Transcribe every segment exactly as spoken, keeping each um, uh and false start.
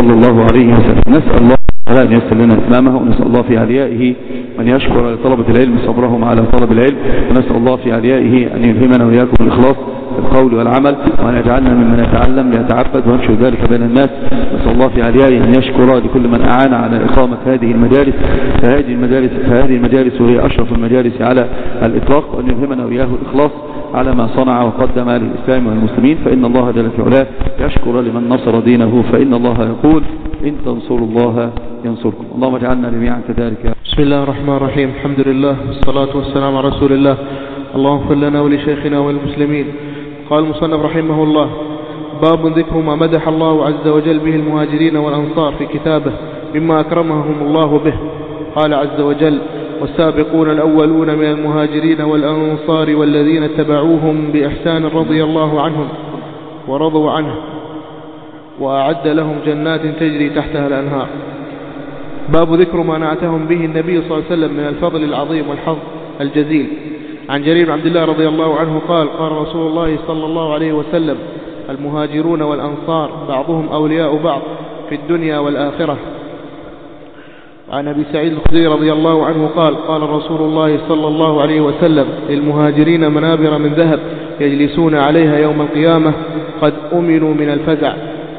صلى الله عليه وسلم. نسأل الله أن يسر لنا إتمامه، ونسأل الله في عليائه من يشكر لطلبة العلم صبرهم على طلب العلم، ونسأل الله في عليائه أن يلهمنا وإياكم الإخلاص في القول والعمل، وأن يجعلنا ممن يتعلم يتعبد وينشر ذلك بين الناس. نسأل الله في عليائه أن يشكر لكل من أعان على إقامة هذه المجالس فهذه المجالس فهذه المجالس وهي أشرف المجالس على الإطلاق، وأن يلهمنا وإياه الإخلاص على ما صنع وقدم للإسلام والمسلمين، فإن الله جل في علاه يشكر لمن نصر دينه، فإن الله يقول إن تنصروا الله ينصركم. اللهم اجعلنا جميعا كذلك. بسم الله الرحمن الرحيم. الحمد لله والصلاة والسلام على رسول الله. اللهم اغفر لنا ولشيخنا والمسلمين. قال المصنف رحمه الله: باب ذكر ما مدح الله عز وجل به المهاجرين والأنصار في كتابه مما أكرمهم الله به. قال عز وجل: والسابقون الأولون من المهاجرين والأنصار والذين اتبعوهم بإحسان رضي الله عنهم ورضوا عنه وأعد لهم جنات تجري تحتها الأنهار. باب ذكر ما نعتهم به النبي صلى الله عليه وسلم من الفضل العظيم والحظ الجزيل. عن جرير بن عبد الله رضي الله عنه قال: قال رسول الله صلى الله عليه وسلم: المهاجرون والأنصار بعضهم أولياء بعض في الدنيا والآخرة. عن أبي سعيد الخدري رضي الله عنه قال: قال رسول الله صلى الله عليه وسلم: للمهاجرين منابر من ذهب يجلسون عليها يوم القيامة قد أمنوا من الفزع.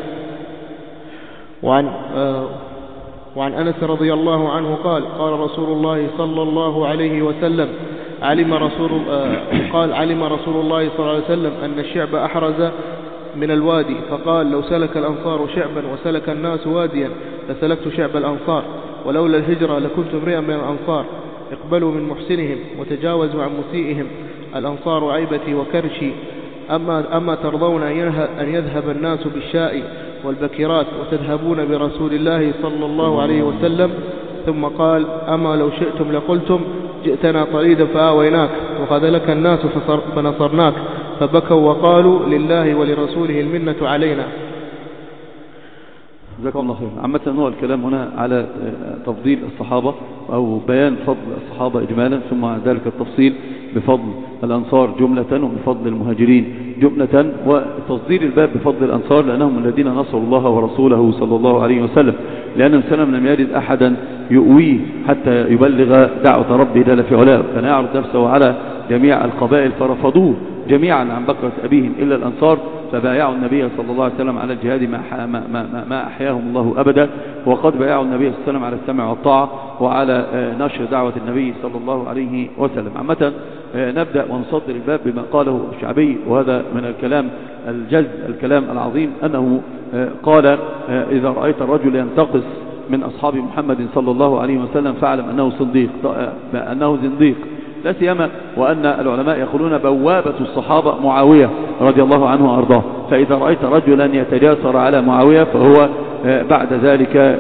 وعن آه وعن أنس رضي الله عنه قال: قال رسول الله صلى الله عليه وسلم: علم رسول آه قال علم رسول الله صلى الله عليه وسلم أن الشعب أحرز من الوادي، فقال: لو سلك الأنصار شعبا وسلك الناس واديا لسلكت شعب الأنصار، ولولا الهجرة لكنت امرئا من الأنصار. اقبلوا من محسنهم وتجاوزوا عن مسيئهم، الأنصار عيبتي وكرشي. أما, أما ترضون أن يذهب الناس بالشاء والبكرات وتذهبون برسول الله صلى الله عليه وسلم. ثم قال: أما لو شئتم لقلتم جئتنا طريدا فآويناك وخذلك الناس فنصرناك، فبكوا وقالوا لله ولرسوله المنة علينا. جزاكم الله خير. عامة هو الكلام هنا على تفضيل الصحابة أو بيان فضل الصحابة إجمالا، ثم ذلك التفصيل بفضل الأنصار جملة وبفضل المهاجرين جملة، وتصدير الباب بفضل الأنصار لأنهم الذين نصروا الله ورسوله صلى الله عليه وسلم، لأن سلم لم يجد أحدا يؤويه حتى يبلغ دعوة ربه جل في علاه، كان يعرض نفسه على جميع القبائل فرفضوه جميعا عن بكرة أبيهم إلا الأنصار، فبايعوا النبي صلى الله عليه وسلم على الجهاد ما, ما, ما, ما أحياهم الله أبدا، وقد بايعوا النبي صلى الله عليه وسلم على السمع والطاعة وعلى نشر دعوة النبي صلى الله عليه وسلم. عامة نبدأ ونصدر الباب بما قاله الشعبي، وهذا من الكلام الجز الكلام العظيم، أنه قال: إذا رأيت الرجل ينتقص من أصحاب محمد صلى الله عليه وسلم فاعلم أنه صنديق أنه زنديق، لا سيما وأن العلماء يقولون بوابة الصحابة معاوية رضي الله عنه وأرضاه، فإذا رأيت رجلا يتجاسر على معاوية فهو بعد ذلك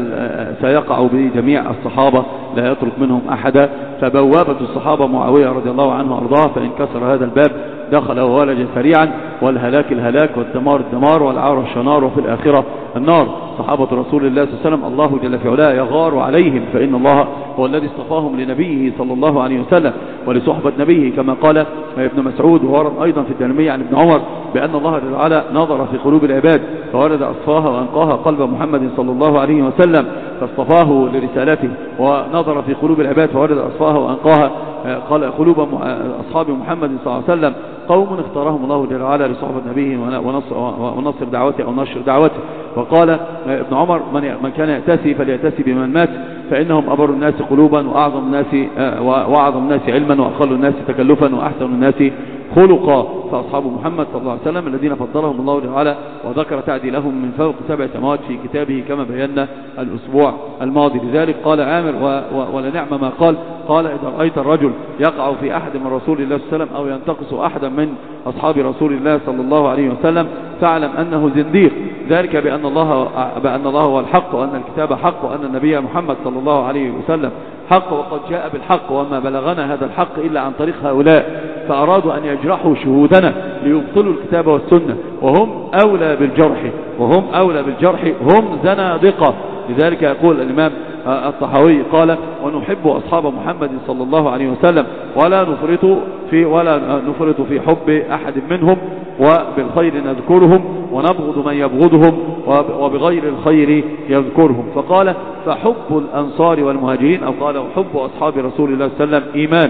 سيقع بجميع الصحابة لا يترك منهم أحدا، فبوابة الصحابة معاوية رضي الله عنه وأرضاه، فإن كسر هذا الباب دخل وولج سريعا، والهلاك الهلاك والدمار الدمار والعار الشنار، وفي الآخرة النار. صحابة رسول الله صلى الله عليه وسلم الله جل في علاه يغار عليهم، فإن الله هو الذي اصطفاهم لنبيه صلى الله عليه وسلم ولصحبة نبيه، كما قال ابن مسعود وورد أيضا في الترمذي عن ابن عمر بأن الله جل وعلا نظر في قلوب العباد فورد أصفاها وأنقاها قلب محمد صلى الله عليه وسلم فاصطفاه لرسالته، ونظر في قلوب العباد فورد أصفاها وأنقاها قلوب أصحاب محمد صلى الله عليه وسلم قوم اختارهم الله جل وعلا لصحبة نبيه ونصر دعوته أو نشر دعوته. وقال ابن عمر: من كان يأتسي فليأتسي بمن مات، فإنهم أبر الناس قلوبا وأعظم الناس وأعظم الناس علما وأقل الناس تكلفا وأحسن الناس خلقا. فأصحاب محمد صلى الله عليه وسلم الذين فضلهم الله جل وعلا وذكر تعديلهم من فوق سبع سماوات في كتابه كما بينا الأسبوع الماضي. لذلك قال عامر ولنعم ما قال قال: إذا رأيت الرجل يقع في أحد من رسول الله صلى الله عليه وسلم أو ينتقص أحدا من أصحاب رسول الله صلى الله عليه وسلم فاعلم أنه زنديق، ذلك بأن الله بأن الله هو الحق، وأن الكتاب حق، وأن النبي محمد صلى الله عليه وسلم حق، وقد جاء بالحق، وما بلغنا هذا الحق إلا عن طريق هؤلاء، فأرادوا أن يجرحوا شهودنا ليبطلوا الكتاب والسنة، وهم أولى بالجرح وهم أولى بالجرح هم زنادقة. لذلك يقول الإمام الطحاوي قال: ونحب أصحاب محمد صلى الله عليه وسلم ولا نفرط في ولا نفرط في حب أحد منهم، وبالخير نذكرهم ونبغض من يبغضهم، وبغير الخير يذكرهم. فقال فحب الأنصار والمهاجرين أو قال حب أصحاب رسول الله صلى الله عليه وسلم إيمان،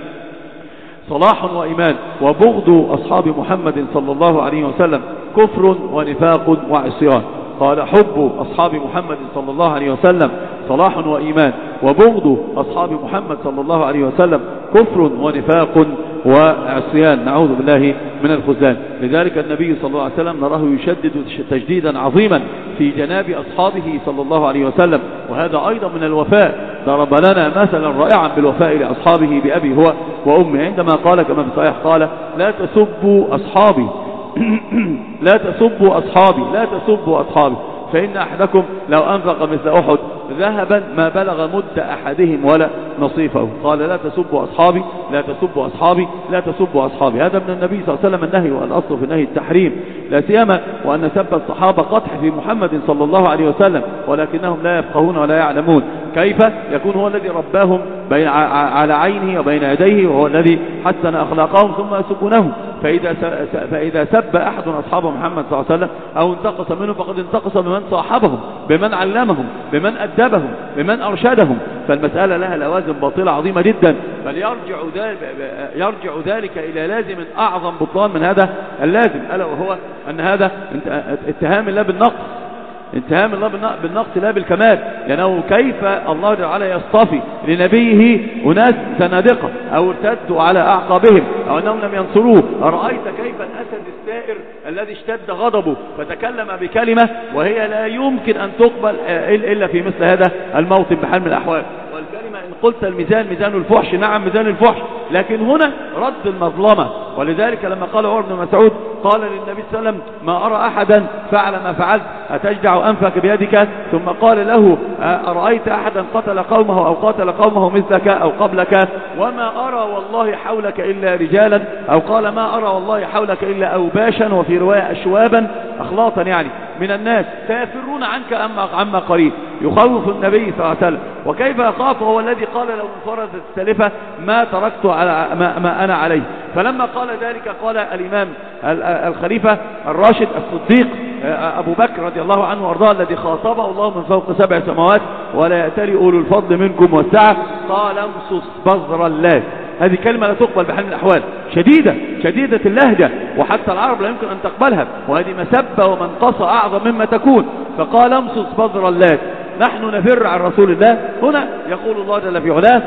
صلاح وإيمان، وبغض أصحاب محمد صلى الله عليه وسلم كفر ونفاق وعصيان. قال حب أصحاب محمد صلى الله عليه وسلم صلاح وإيمان، وبغض أصحاب محمد صلى الله عليه وسلم كفر ونفاق وعصيان، نعوذ بالله من الخذلان. لذلك النبي صلى الله عليه وسلم نراه يشدد تشديدا عظيما في جناب أصحابه صلى الله عليه وسلم، وهذا أيضا من الوفاء. ضرب لنا مثلا رائعا بالوفاء لأصحابه بأبي هو وأمه عندما قال كما في الصحيح قال لا تسبوا أصحابي لا تسبوا أصحابي لا تسبوا أصحابي فإن أحدكم لو أنفق مثل أحد ذهبا ما بلغ مد أحدهم ولا نصيفه. قال لا تسبوا أصحابي لا تسبوا أصحابي لا تسبوا أصحابي. هذا من النبي صلى الله عليه وسلم النهي، والأصل في النهي التحريم، لا سيما وأن سب الصحابة قدح في محمد صلى الله عليه وسلم، ولكنهم لا يفقهون ولا يعلمون كيف يكون هو الذي رباهم بين على عينه وبين يديه، وهو الذي حسن أخلاقهم ثم يسبونه. فإذا فإذا سب أحد أصحاب محمد صلى الله عليه وسلم أو انتقص منه فقد انتقص بمن صاحبهم، بمن علمهم، بمن أدبهم، بمن أرشدهم. فالمسألة لها لوازم باطلة عظيمة جدا، بل يرجع ذلك, يرجع ذلك إلى لازم أعظم بطلان من هذا اللازم، ألا وهو أن هذا اتهام الله بالنقص، اتهام الله بالنقص لا بالكمال. لأنه كيف الله تعالى يصطفي لنبيه أناس زنادقة أو ارتدوا على أعقابهم أو أنهم لم ينصروه؟ أرأيت كيف الأسد السائر الذي اشتد غضبه فتكلم بكلمة وهي لا يمكن أن تقبل إلا في مثل هذا الموطن بحال من الأحوال. والكلمة إن قلت الميزان ميزان الفحش، نعم ميزان الفحش، لكن هنا رد المظلمة. ولذلك لما قال عمر بن مسعود قال للنبي صلى الله عليه وسلم ما أرى أحدا فعل ما فعلت أتجدع أنفك بيدك؟ ثم قال له أرأيت أحدا قتل قومه أو قاتل قومه مثلك أو قبلك؟ وما أرى والله حولك إلا رجالا، أو قال ما أرى والله حولك إلا أوباشا، وفي رواية أشوابا أخلاطا يعني من الناس سيفرون عنك أما عما قريب. يخوف النبي صلى الله عليه وسلم. وكيف يخاف هو الذي قال لو انفردت السالفة ما تركت على ما, ما أنا عليه. فلما قال ذلك قال الإمام الخليفة الراشد الصديق أبو بكر رضي الله عنه وارضاه الذي خاطبه الله من فوق سبع سماوات ولا يأتلي أولو الفضل منكم والسعة، قال امصص بذر اللات. هذه كلمة لا تقبل بحال من الأحوال، شديدة شديدة اللهجة، وحتى العرب لا يمكن أن تقبلها، وهذه مسبة ومنقصة أعظم مما تكون. فقال امصص بذر اللات. نحن نفر عن رسول الله. هنا يقول الله جل في علاه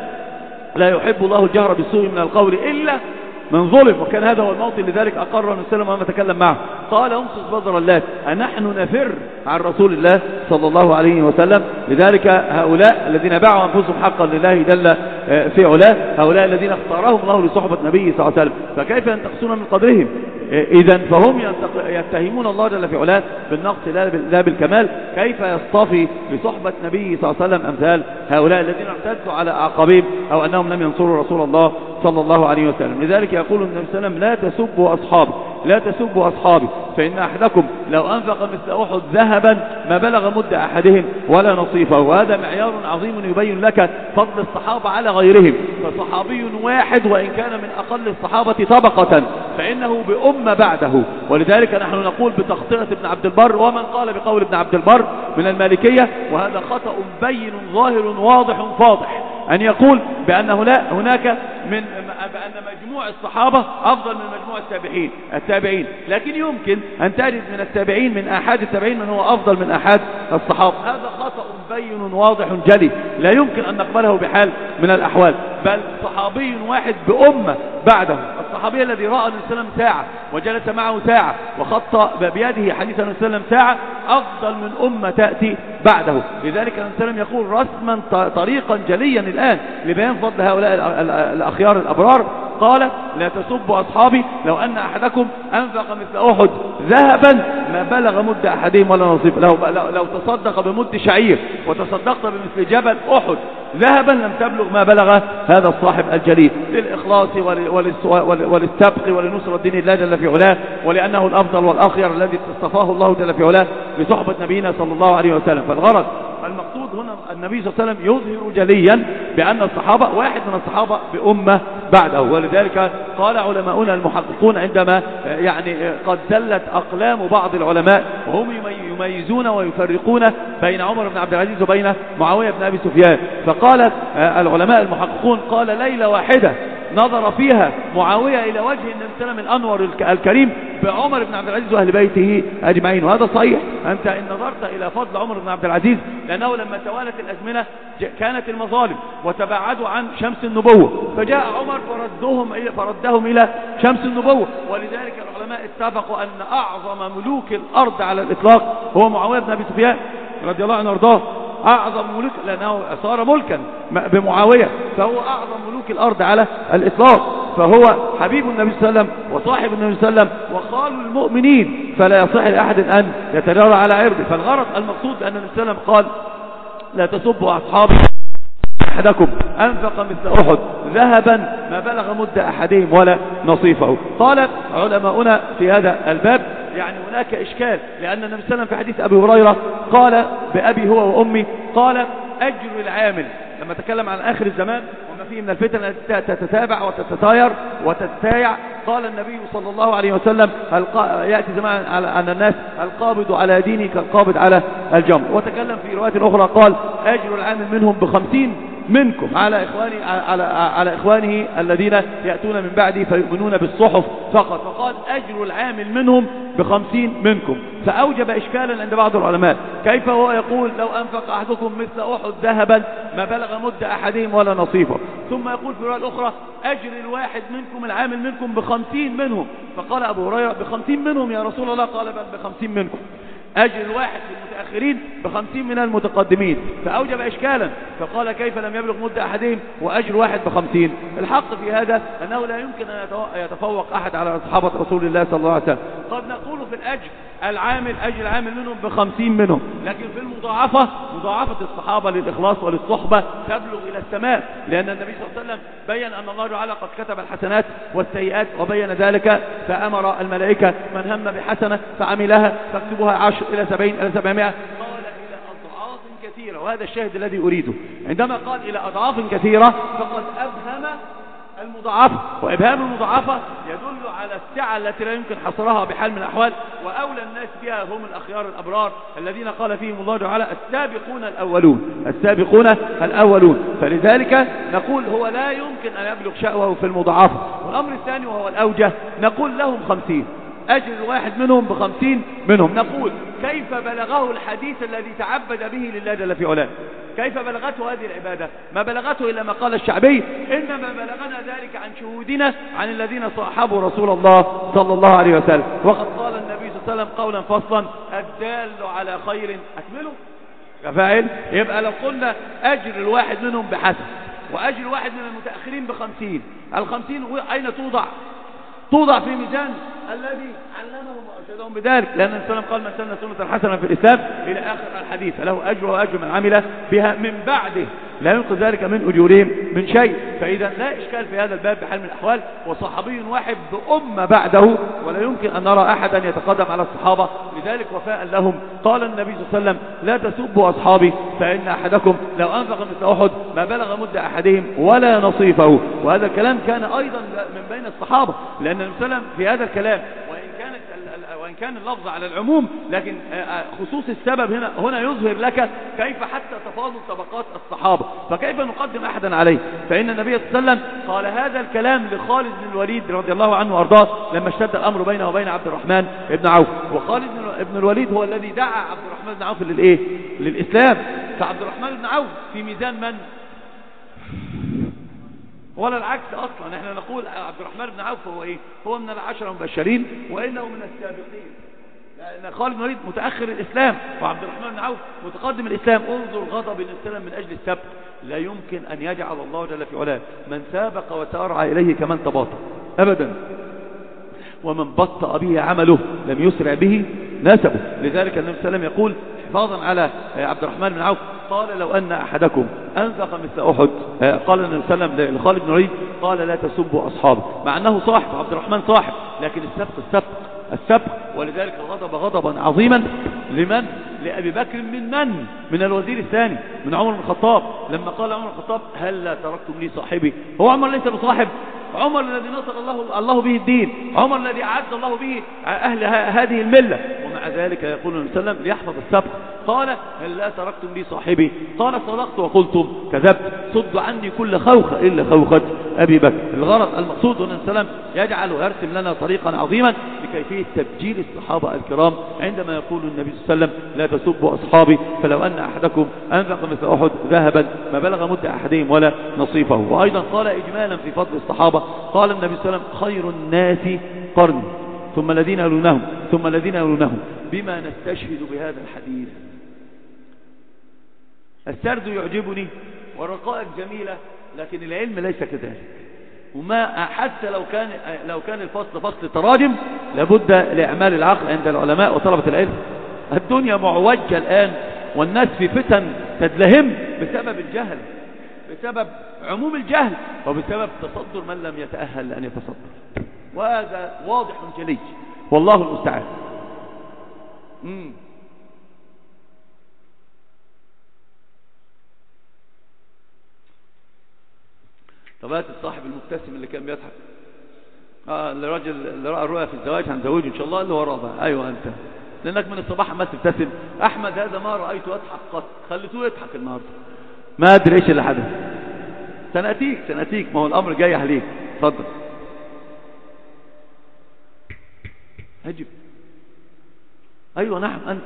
لا يحب الله الجهر بالسوء من القول إلا من ظلم، وكان هذا هو الموطن. لذلك أقر النبي صلى الله عليه وسلم تكلم معه قال امصص بذر اللات. أنحن نفر عن رسول الله صلى الله عليه وسلم. لذلك هؤلاء الذين باعوا أنفسهم حقا لله جل في علاه، هؤلاء الذين اختارهم الله لصحبة نبيه صلى الله عليه وسلم، فكيف ينتقصون من قدرهم؟ إذن فهم يتهمون الله جل في علاه بالنقص لا بالكمال. كيف يصطفي لصحبة نبيه صلى الله عليه وسلم أمثال هؤلاء الذين ارتدوا على أعقابهم أو أنهم لم ينصروا رسول الله صلى الله عليه وسلم؟ لذلك يقول النبي صلى الله عليه وسلم لا تسبوا أصحابي لا تسبوا أصحابي فإن أحدكم لو أنفق مثل أحد ذهبا ما بلغ مد أحدهم ولا نصيفه. وهذا معيار عظيم يبين لك فضل الصحابة على غيرهم. فصحابي واحد وإن كان من أقل الصحابة طبقة فإنه بأمة بعده. ولذلك نحن نقول بتخطئة ابن عبد البر ومن قال بقول ابن عبد البر من المالكية، وهذا خطأ بين ظاهر واضح فاضح، أن يقول بأن هناك من بأن مجموع الصحابة أفضل من مجموع التابعين التابعين لكن يمكن أن تجد من التابعين من أحد التابعين من هو أفضل من أحد الصحابة. هذا خطأ بين واضح جلي لا يمكن أن نقبله بحال من الأحوال. بل صحابي واحد بأمة بعده، الصحابي الذي رأى النبي صلى الله عليه وسلم ساعة وجلس معه ساعة وخط بيده حديث النبي صلى الله عليه وسلم ساعة أفضل من أمة تأتي بعده. لذلك النبي صلى الله عليه وسلم يقول رسما طريقا جليا الآن لبيان فضل هؤلاء الأخيار الأبرار قال لا تسبوا أصحابي لو أن أحدكم أنفق مثل أحد ذهبا ما بلغ مد أحدهم ولا نصيف. لو, لو تصدق بمد شعير وتصدقت بمثل جبل أحد ذهبا لم تبلغ ما بلغ هذا الصاحب الجليل، للإخلاص وللسبق ولنصر الدين الله جل في علاه، ولأنه الأفضل والأخير الذي اصطفاه الله جل في علاه لصحبة نبينا صلى الله عليه وسلم. فالغرض المقصود هنا النبي صلى الله عليه وسلم يظهر جليا بأن الصحابة واحد من الصحابة بأمة بعده. ولذلك قال علماؤنا المحققون عندما يعني قد زلت أقلام بعض العلماء وهم يميزون ويفرقون بين عمر بن عبد العزيز وبين معاوية بن أبي سفيان، فقال العلماء المحققون قال ليلة واحدة نظر فيها معاوية إلى وجه النبي صلى الله عليه وسلم الأنور الكريم بعمر بن عبد العزيز وأهل بيته أجمعين. وهذا صحيح، أنت إن نظرت إلى فضل عمر بن عبد العزيز لأنه لما توالت الأزمنة كانت المظالم وتباعدوا عن شمس النبوة، فجاء عمر فردهم إلى فردهم إلى شمس النبوة. ولذلك العلماء اتفقوا أن أعظم ملوك الأرض على الإطلاق هو معاوية بن أبي سفيان رضي الله عنه وارضاه، أعظم ملوك لأنه صار ملكا بمعاوية، فهو أعظم ملوك الأرض على الإطلاق، فهو حبيب النبي صلى الله عليه وسلم وصاحب النبي صلى الله عليه وسلم وخال المؤمنين، فلا يصح لأحد أن يتجرى على عرضه. فالغرض المقصود أن النبي صلى الله عليه وسلم قال لا تسبوا أصحابي أحدكم أنفق مثل أحد ذهبا ما بلغ مد أحدهم ولا نصيفه. قال علماؤنا في هذا الباب يعني هناك إشكال، لأن النبي صلى الله عليه وسلم في حديث أبي هريرة قال بأبي هو وأمي قال أجر العامل لما تكلم عن آخر الزمان وما فيه من الفتن التي تتتابع وتتطاير وتتسايع، قال النبي صلى الله عليه وسلم يأتي زمان عن الناس القابض على دينه كالقابض على الجمر. وتكلم في رواية أخرى قال أجر العامل منهم بخمسين منكم على إخواني على على إخوانه الذين يأتون من بعدي فيؤمنون بالصحف فقط، فقال أجر العامل منهم بخمسين منكم. فأوجب إشكالا عند بعض العلماء، كيف هو يقول لو أنفق أحدكم مثل أحد ذهبا ما بلغ مد أحدهم ولا نصيفه، ثم يقول في الرواية الأخرى أجر الواحد منكم العامل منكم بخمسين منهم، فقال أبو هريرة بخمسين منهم يا رسول الله، قال بل بخمسين منكم، أجر الواحد المتأخرين بخمسين من المتقدمين، فأوجب إشكالا، فقال كيف لم يبلغ مدة أحدهم وأجر واحد بخمسين. الحق في هذا أنه لا يمكن أن يتفوق أحد على أصحابة رسول الله صلى الله عليه وسلم. قد نقول في الأجر العامل أجر العامل منهم بخمسين منهم، لكن في المضاعفة مضاعفة الصحابة للإخلاص وللصحبة تبلغ إلى السماء، لأن النبي صلى الله عليه وسلم بيّن أن الله تعالى قد كتب الحسنات والسيئات وبين ذلك، فأمر الملائكة من هم بحسنة فعملها فاكتبوها عشر إلى سبعين إلى سبعمائة، قال إلى أضعاف كثيرة. وهذا الشاهد الذي أريده، عندما قال إلى أضعاف كثيرة فقد أبهم المضاعفة، وإبهام المضاعفة يدل على السعة التي لا يمكن حصرها بحال من الأحوال، وأولى الناس بها هم الأخيار الأبرار الذين قال فيهم الله تعالى السابقون الأولون السابقون الأولون. فلذلك نقول هو لا يمكن أن يبلغ شأوه في المضاعفة. والأمر الثاني وهو الأوجه، نقول لهم خمسين، أجر الواحد منهم بخمسين منهم. نقول كيف بلغه الحديث الذي تعبد به لله جل في علاه؟ كيف بلغته هذه العبادة؟ ما بلغته إلا ما قال الشعبي، إنما بلغنا ذلك عن شهودنا عن الذين صاحبوا رسول الله صلى الله عليه وسلم. وقد قال النبي صلى الله عليه وسلم قولا فصلا الدال على خير أكمله كفاعل. يبقى لو قلنا أجر الواحد منهم بحسن وأجر الواحد من المتأخرين بخمسين، الخمسين أين توضع؟ توضع في ميزان الذي علمهم وأرشدهم بذلك، لأن النبي صلى الله عليه وسلم قال من سن سنة حسنة في الإسلام إلى آخر الحديث فله أجر وأجر من عمل بها من بعده لا ينقذ ذلك من أجورهم من شيء. فإذا لا إشكال في هذا الباب بحال من الأحوال، وصحابي واحد بأمة بعده ولا يمكن أن نرى أحدا يتقدم على الصحابة، لذلك وفاء لهم قال النبي صلى الله عليه وسلم لا تسبوا أصحابي فإن أحدكم لو أنفق مثل أحد ما بلغ مد أحدهم ولا نصيفه. وهذا الكلام كان أيضا من بين الصحابة، لأن النبي صلى الله عليه وسلم في هذا الكلام وإن كانت وإن كان اللفظ على العموم، لكن خصوص السبب هنا هنا يظهر لك كيف حتى تفاضل طبقات الصحابة، فكيف نقدم أحدا عليه؟ فإن النبي صلى الله عليه وسلم قال هذا الكلام لخالد بن الوليد رضي الله عنه وأرضاه لما اشتد الأمر بينه وبين عبد الرحمن بن عوف، وخالد بن الوليد هو الذي دعا عبد الرحمن بن عوف للإيه؟ للإسلام. فعبد الرحمن بن عوف في ميزان من؟ ولا العكس أصلا، احنا نقول عبد الرحمن بن عوف هو ايه؟ هو من العشرة المبشرين وإنه من السابقين، لأن خالد بن الوليد متأخر الإسلام وعبد الرحمن بن عوف متقدم الإسلام. انظر غضب الإسلام من أجل السبق، لا يمكن أن يجعل الله جل في علاه من سابق وسارع إليه كمن تباطأ أبدا، ومن بطأ به عمله لم يسرع به نسبه. لذلك النبي صلى الله عليه وسلم يقول حفاظا على عبد الرحمن بن عوف قال لو أن أحدكم أنفق مثل أحد، قال النبي صلى الله عليه وسلم لخالد بن الوليد قال لا تسبوا أصحابه، مع أنه صاحب عبد الرحمن صاحب، لكن السبق السبق السبق. ولذلك غضب غضبا عظيما لمن؟ لأبي بكر من من؟ من الوزير الثاني من عمر بن الخطاب، لما قال عمر بن الخطاب هل لا تركتم لي صاحبي؟ هو عمر ليس بصاحب، عمر الذي نصر الله, الله به الدين، عمر الذي أعز الله به أهل هذه الملة. ومع ذلك يقول النبي صلى الله عليه وسلم ليحفظ السبق، قال هل لا تركتم لي صاحبي؟ قال صدقت وقلتم كذبت، صدوا عني كل خوخة إلا خوخة أبي بكر. الغرض المقصود أن السلام يجعل ويرسم لنا طريقا عظيما لكيفية تبجيل الصحابة الكرام عندما يقول النبي صلى الله عليه وسلم لا تسبوا أصحابي فلو أن أحدكم أنفق مثل أحد ذهبا ما بلغ مد أحدهم ولا نصيفه. وأيضا قال إجمالا في فضل الصحابة، قال النبي صلى الله عليه وسلم خير الناس قرني ثم الذين يلونهم ثم الذين يلونهم، بما نستشهد بهذا الحديث. السرد يعجبني والرقائق جميلة، لكن العلم ليس كذلك. وما حتى لو كان لو كان الفصل فصل تراجم لابد لإعمال العقل عند العلماء وطلبة العلم. الدنيا معوجة الآن والناس في فتن تدلهم بسبب الجهل، بسبب عموم الجهل، وبسبب تصدر من لم يتأهل لأن يتصدر، وهذا واضح جلي والله المستعان. امم طب هات الصاحب المبتسم اللي كان بيضحك، اه الراجل اللي رأى الرؤيا في الزواج هنزوجه ان شاء الله، اللي وراه بقى. ايوه انت، لانك من الصباح عمال تبتسم. احمد هذا ما رايته يضحك قط، خليتوه يضحك النهارده، ما ادري ايش اللي حدث. سنأتيك سنأتيك، ما هو الامر جاي عليك. اتفضل هجب. ايوه نعم انت،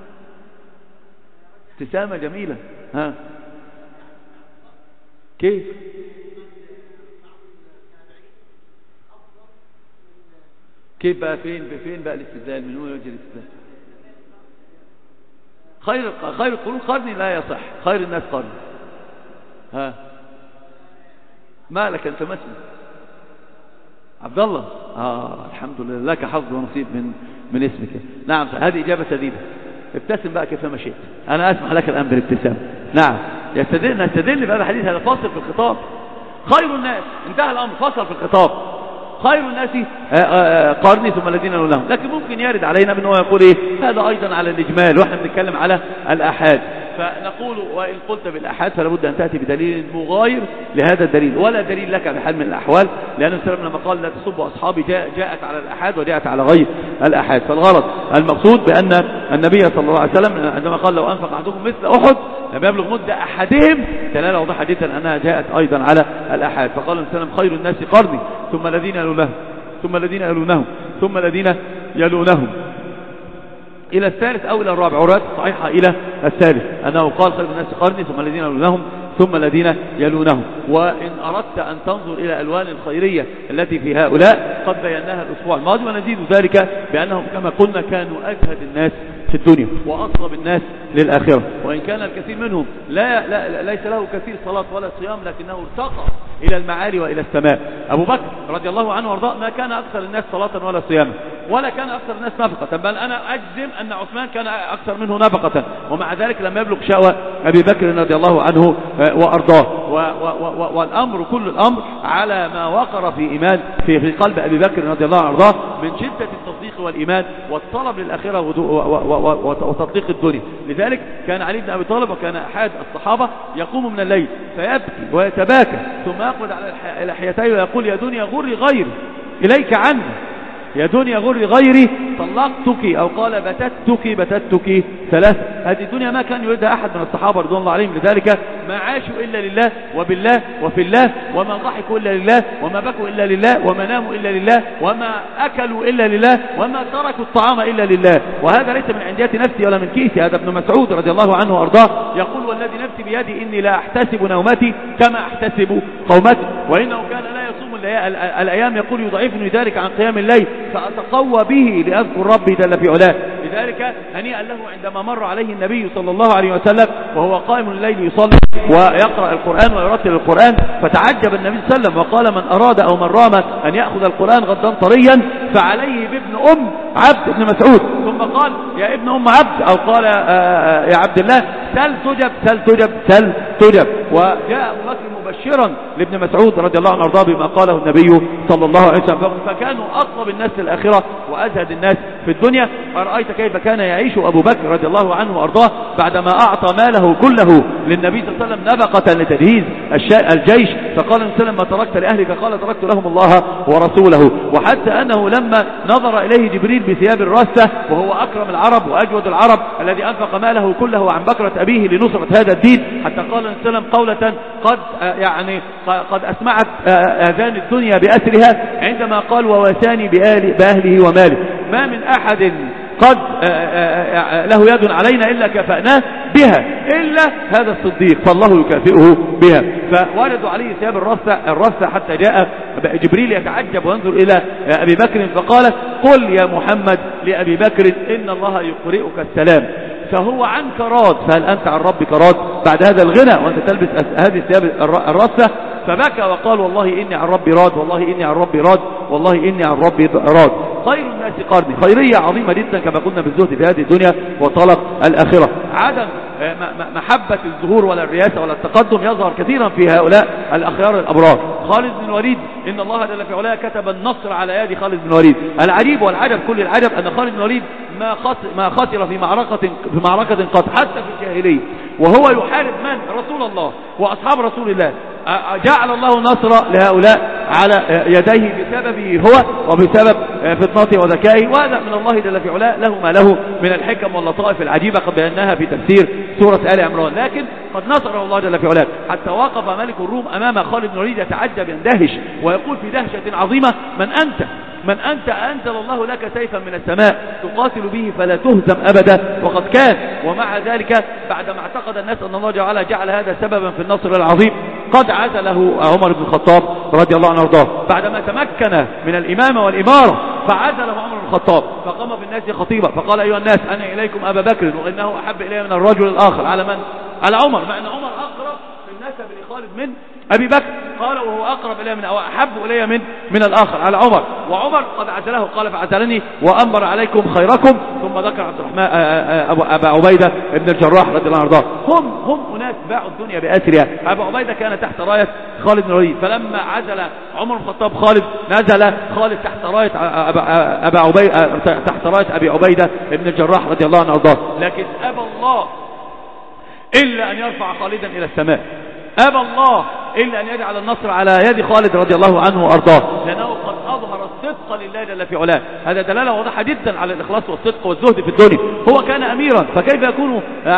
ابتسامه جميله. ها كيف؟ كيف بقى؟ فين فين بقى الاستدلال؟ من وين وجه الاستدلال؟ خير خير القرون قرني لا يصح، خير الناس قرني. ها مالك انت مسلم عبد الله؟ اه الحمد لله لك حظ ونصيب من من اسمك. نعم هذه اجابه سديده. ابتسم بقى كيفما شئت، انا اسمح لك الان بالابتسام. نعم يستدل نستدل بهذا الحديث، هذا فاصل في الخطاب. خير الناس انتهى الامر، فصل في الخطاب. خير الناس قرني ثم الذين يلونهم. لكن ممكن يرد علينا بأنه يقول ايه هذا ايضا على الاجمال، واحنا بنتكلم على الاحاد، فنقول وان قلت بالاحاد فلا بد ان تاتي بدليل مغاير لهذا الدليل، ولا دليل لك بحال من الاحوال، لان النبي لما قال لا تسبوا اصحابي جاء جاءت على الاحاد وجاءت على غير الاحاد. فالغرض المقصود بان النبي صلى الله عليه وسلم عندما قال لو انفق احدكم مثل احد لم يبلغ مد احدهم، دلاله واضحه جدا انها جاءت ايضا على الاحاد. فقال النبي صلى الله عليه وسلم خير الناس قرني ثم الذين يلونهم ثم الذين يلونهم ثم الذين يلونهم إلى الثالث أو إلى الرابع، عروات صحيحة إلى الثالث أنه قال خير الناس قرني ثم الذين يلونهم ثم الذين يلونهم. وإن أردت أن تنظر إلى ألوان الخيرية التي في هؤلاء قد بيناها الأسبوع الماضي، ونزيد ذلك بأنهم كما قلنا كانوا أجهد الناس في الدنيا وأصلب الناس للآخرة، وإن كان الكثير منهم لا, لا ليس له كثير صلاة ولا صيام، لكنه ارتقى إلى المعالي وإلى السماء. أبو بكر رضي الله عنه وارضاه ما كان أكثر الناس صلاة ولا صياما، ولا كان أكثر الناس نفقة، بل أنا أجزم أن عثمان كان أكثر منه نفقة، ومع ذلك لم يبلغ شأوى أبي بكر رضي الله عنه وأرضاه. والأمر كل الأمر على ما وقر في إيمان في, في قلب أبي بكر رضي الله عنه وأرضاه من شدة التصديق والإيمان والطلب للآخرة وتطبيق الدنيا. لذلك كان علي بن أبي طالب وكان أحد الصحابة يقوم من الليل فيبكي ويتباكى ثم يقعد على لحيتيه ويقول يا دنيا غري غيري إليك عني، يا دنيا غري غيري طلقتك، أو قال بتتك بتتك ثلاث. هذه الدنيا ما كان يريدها أحد من الصحابة رضوان الله عليهم، لذلك ما عاشوا إلا لله وبالله وفي الله، وما ضحكوا إلا لله، وما بكوا إلا لله، وما ناموا إلا لله، وما أكلوا إلا لله، وما تركوا الطعام إلا لله. وهذا ليس من عندية نفسي ولا من كيسي، هذا ابن مسعود رضي الله عنه وأرضاه يقول والذي نفسي بيدي إني لا أحتسب نومتي كما أحتسب قومتي، وإنه كان لا يصوم الأيام يقول يضعفني ذلك عن قيام الليل فأتقوى به لأذكر ربي جل في علاه. لذلك هنيئا له عندما مر عليه النبي صلى الله عليه وسلم وهو قائم الليل يصلي ويقرأ القرآن ويرتل القرآن، فتعجب النبي صلى الله عليه وسلم وقال من أراد أو من رام أن يأخذ القرآن غدا طريا فعليه بابن أم عبد ابن مسعود، ثم قال يا ابن أم عبد، أو قال يا عبد الله سل تجب سل تجب سل تجب. وجاء أبو بكر مبشرا لابن مسعود رضي الله عنه وارضاه بما قاله النبي صلى الله عليه وسلم، فكانوا أقرب الناس للآخرة وأزهد الناس في الدنيا. أرأيت كيف كان يعيش أبو بكر رضي الله عنه وارضاه بعدما أعطى ماله كله للنبي صلى الله عليه وسلم نفقة لتجهيز الجيش، فقال النبي صلى الله عليه وسلم ما تركت لأهلك؟ قال تركت لهم الله ورسوله. وحتى أنه لما نظر إليه جبريل بثياب الرثة وهو أكرم العرب وأجود العرب الذي أنفق ماله كله عن بكرة أبيه لنصرة هذا الدين، حتى قال النبي صلى الله عليه وسلم قولة قد يعني قد أسمعت آذان الدنيا بأسرها عندما قال وواساني بأهله وماله. ما من أحد قد له يد علينا إلا كفأناه بها إلا هذا الصديق، فالله يكافئه بها. فوردوا عليه ثياب الرثة الرثة حتى جاء جبريل يتعجب وينظر إلى أبي بكر فقال قل يا محمد لأبي بكر إن الله يقرئك السلام فهو عنك راض، فهل أنت عن ربك راض بعد هذا الغنى وأنت تلبس هذه الثياب الرثة؟ فبكى وقال والله إني عن ربي راض، والله إني عن ربي راض، والله إني عن ربي راض. خير الناس قرني، خيرية عظيمة جدا كما قلنا بالزهد في هذه الدنيا وطلب الآخرة. عدم محبة الظهور ولا الرياسة ولا التقدم يظهر كثيرا في هؤلاء الأخيار الأبرار. خالد بن الوليد إن الله جل في علاه كتب النصر على يد خالد بن الوليد. العجيب والعجب كل العجب أن خالد بن الوليد ما خسر ما خسر في معركة في معركة قط حتى في الجاهلية وهو يحارب من؟ رسول الله وأصحاب رسول الله. جعل الله النصر لهؤلاء على يديه بسببه هو وبسبب فطنته وذكائه، وهذا من الله جل في علاه له ما له من الحكم واللطائف العجيبة قد بيناها في تفسير سورة آل عمران. لكن قد نصره الله جل في علاه حتى وقف ملك الروم أمام خالد بن الوليد يتعجب يندهش ويقول في دهشة عظيمة من أنت؟ من أنت؟ أنزل الله لك سيفا من السماء تقاتل به فلا تهزم أبدا. وقد كان، ومع ذلك بعدما اعتقد الناس أن الله جعل جعل هذا سببا في النصر العظيم قد عزله عمر بن الخطاب رضي الله عنه وارضاه بعدما تمكن من الإمامة والإمارة، فعزله عمر بن الخطاب فقام بالناس خطيبا فقال أيها الناس أنا إليكم أبا بكر وإنه أحب إلي من الرجل الآخر. على من؟ على عمر، مع أن عمر أقرب في النسب لخالد من أبي بكر، قال وهو أقرب إلي من أو أحب إلي من من الآخر على عمر، وعمر قد عزله قال فعزلني وأمر عليكم خيركم. ثم ذكر عبد الرحمن أبا عبيدة ابن الجراح رضي الله عنه. هم هم أناس باعوا الدنيا بأسرها. أبو عبيدة كان تحت راية خالد بن الوليد، فلما عزل عمر بن الخطاب خالد نزل خالد تحت راية أبا عبيدة تحت راية أبي عبيدة ابن الجراح رضي الله عنه. لكن أبى الله إلا أن يرفع خالدا إلى السماء، أبى الله إلا أن يجعل النصر على يد خالد رضي الله عنه وأرضاه، لأنه قد أظهر الصدق لله جل في علاه. هذا دلالة واضحة جدا على الإخلاص والصدق والزهد في الدنيا. هو كان أميرا فكيف يكون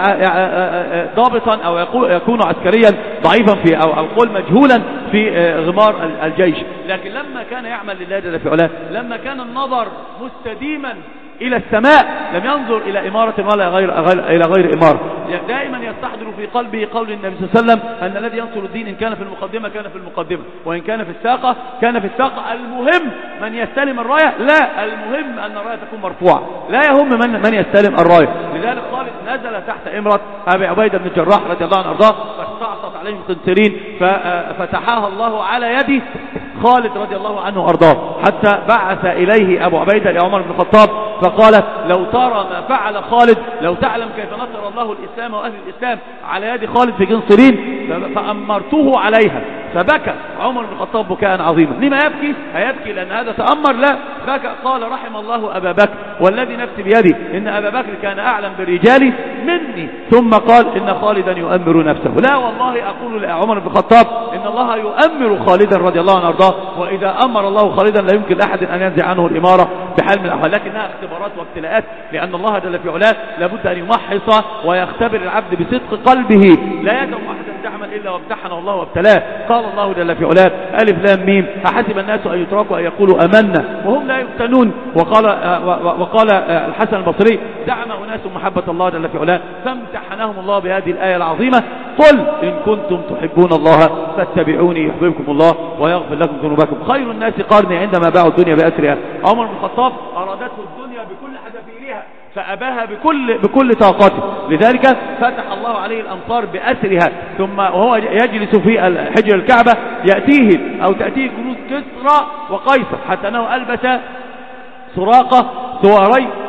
ضابطا أو يكون عسكريا ضعيفا في أو أقول مجهولا في غمار الجيش؟ لكن لما كان يعمل لله جل في علاه، لما كان النظر مستديما إلى السماء لم ينظر إلى إمارة ولا غير غير إلى غير إمارة. دائما يستحضر في قلبه قول النبي صلى الله عليه وسلم أن الذي ينصر الدين إن كان في المقدمة كان في المقدمة وإن كان في الساقة كان في الساقة. المهم من يستلم الراية، لا، المهم أن الراية تكون مرفوعة، لا يهم من من يستلم الراية. لذلك خالد نزل تحت إمرة أبي عبيدة بن الجراح رضي الله عنه وارضاه فاستعصت عليهم قنطرين ففتحها الله على يد خالد رضي الله عنه وارضاه، حتى بعث إليه أبو عبيدة لعمر بن الخطاب فقال لو ترى ما فعل خالد، لو تعلم كيف نصر الله الإسلام وأهل الإسلام على يد خالد في قنطرين فأمرته عليها. فبكى عمر بن الخطاب بكاء عظيما. لما يبكي؟ هيبكي لأن هذا تأمر؟ لا، بكى قال رحم الله أبا بكر والذي نفسي بيدي إن أبا بكر كان أعلم بالرجال مني. ثم قال إن خالدا يؤمر نفسه. لا والله أقول لعمر بن الخطاب إن الله يؤمر خالدا رضي الله عنه وارضاه، وإذا أمر الله خالدا لا يمكن أحد أن ينزع عنه الإمارة بحال من الأحوال، لكنها اختبارات وابتلاءات، لأن الله جل في علاه لابد أن يمحص ويختبر العبد بصدق قلبه. لا يدعو أحدا زعما إلا وامتحنه الله وابتلاه. قال الله جل في علاه ألف لام ميم أحسب الناس أن يتركوا أن يقولوا أمنا وهم لا يفتنون. وقال وقال الحسن البصري زعم أناس محبة الله جل في علاه فامتحنهم الله بهذه الآية العظيمة قل إن كنتم تحبون الله فاتبعوني يحببكم الله ويغفر لكم ذنوبكم. خير الناس قرني عندما باعوا الدنيا بأسرها. عمر بن الخطاب أرادته الدنيا بكل حذافيرها فأباها بكل بكل طاقته، لذلك فتح الله عليه الأمطار بأسرها. ثم وهو يجلس في حجر الكعبة يأتيه أو تأتيه كنوز كسرى وقيصر، حتى أنه ألبس سراقة ثواري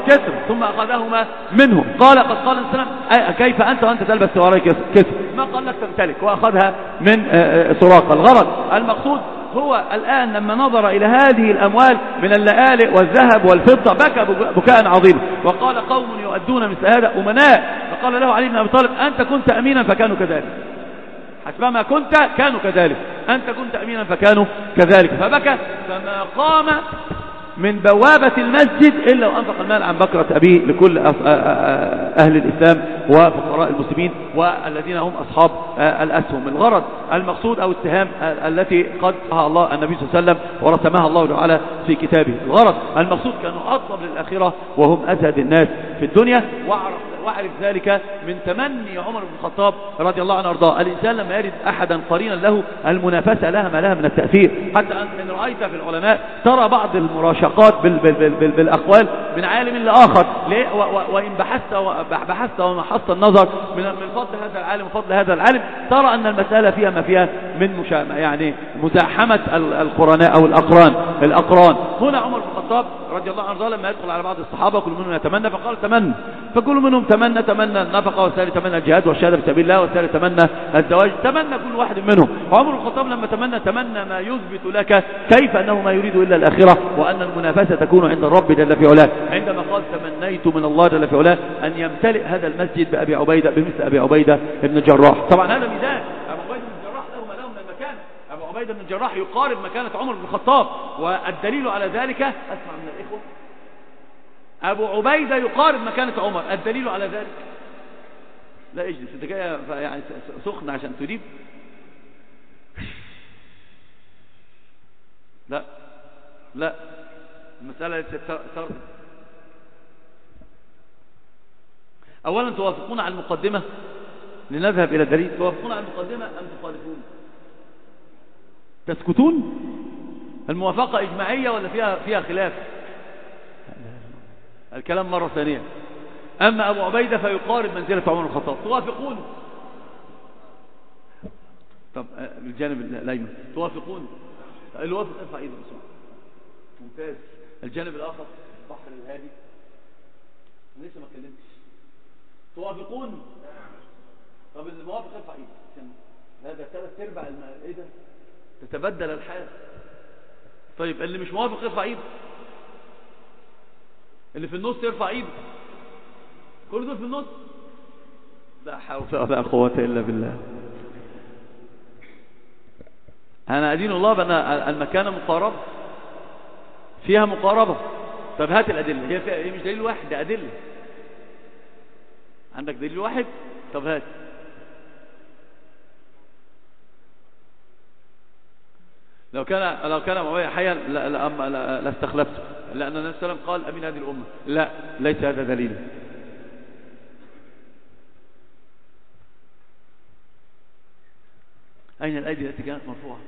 كسر ثم أخذهما منه. قال قد قال السلام كيف أنت وأنت تلبس سواري كسر؟ ما قال لك تمتلك، وأخذها من سراقة. الغرض المقصود هو الآن لما نظر إلى هذه الأموال من اللآلئ والذهب والفضة بكى بكاء عظيما، وقال قوم يؤدون مثل هذا أمناء. فقال له علي بن أبي طالب أنت كنت أمينا فكانوا كذلك، حسبما كنت كانوا كذلك، أنت كنت أمينا فكانوا كذلك. فبكى فما قام من بوابة المسجد إلا وأنفق المال عن بكرة أبيه لكل أهل الإسلام وفقراء المسلمين والذين هم أصحاب الأسهم. الغرض المقصود أو السهام التي قد قضاها الله النبي صلى الله عليه وسلم ورسمها الله تعالى في كتابه. الغرض المقصود كانوا أطلب للآخرة وهم أزهد الناس في الدنيا. وأعرف واعرف ذلك من تمني عمر بن الخطاب رضي الله عنه وارضاه. الإنسان لما يرد أحدا قرينا له المنافسة لها ما لها من التأثير، حتى أن رأيت في العلماء ترى بعض المراشقات بال بال بال بال بالأقوال من عالم لآخر، وإن بحثت بحثت ومحصت النظر من من فضل هذا العالم وفضل هذا العالم ترى أن المسألة فيها ما فيها من مشامة، يعني مزاحمة القرناء أو الأقران الأقران. هنا عمر بن الخطاب رضي الله عنه لما يدخل على بعض الصحابة كل منهم يتمنى، فقال تمنى، فكل منهم تمنى تمنى النفقة، والثاني تمنى الجهاد والشهادة في سبيل الله، والثالث تمنى الزواج، تمنى كل واحد منهم. وعمر بن الخطاب لما تمنى تمنى ما يثبت لك كيف أنه ما يريد إلا الآخرة، وأن المنافسة تكون عند الرب جل في علاه، عندما قال تمنيت من الله جل في علاه أن يمتلئ هذا المسجد بأبي عبيدة بمثل أبي عبيدة بن الجراح. طبعا هذا ميزان، أبو عبيدة بن الجراح له ما له من المكان، أبو عبيدة بن الجراح يقارب مكانة عمر بن الخطاب، والدليل على ذلك أسمع من الإخوة، أبو عبيدة يقارب مكانة عمر، الدليل على ذلك لا اجلس انت جاي يعني سخن عشان تريد، لا لا المسألة صارت. أولا توافقون على المقدمة لنذهب إلى الدليل، توافقون على المقدمة أم تخالفون؟ تسكتون؟ الموافقة إجماعية ولا فيها فيها خلاف؟ الكلام مرة ثانية. أما أبو عبيدة فيقارب منزلة عمر بن الخطاب، توافقون؟ طب الجانب الأيمن توافقون؟ اللي وافق ارفع ايده بسرعة. ممتاز. الجانب الآخر البحر الهادي لسه ما اتكلمتش، توافقون؟ طب اللي موافق ارفع ايده، هذا ثلاث ارباع ايه ده؟ تتبدل الحال. طيب اللي مش موافق ارفع ايده، اللي في النص يرفع ايده، كل دول في النص. لا حول ولا قوة إلا بالله. أنا أدين الله بأن المكان مقاربة، فيها مقاربة. طب هات الأدلة، هي, هي مش دليل واحد، ده أدلة. عندك دليل واحد؟ طب هات. لو كان لو كان معاوية حيا لاستخلفته، لأن النبي صلى الله عليه وسلم قال أمين هذه الأمة. لا، ليس هذا دليل. أين الأيدي التي كانت مرفوعة؟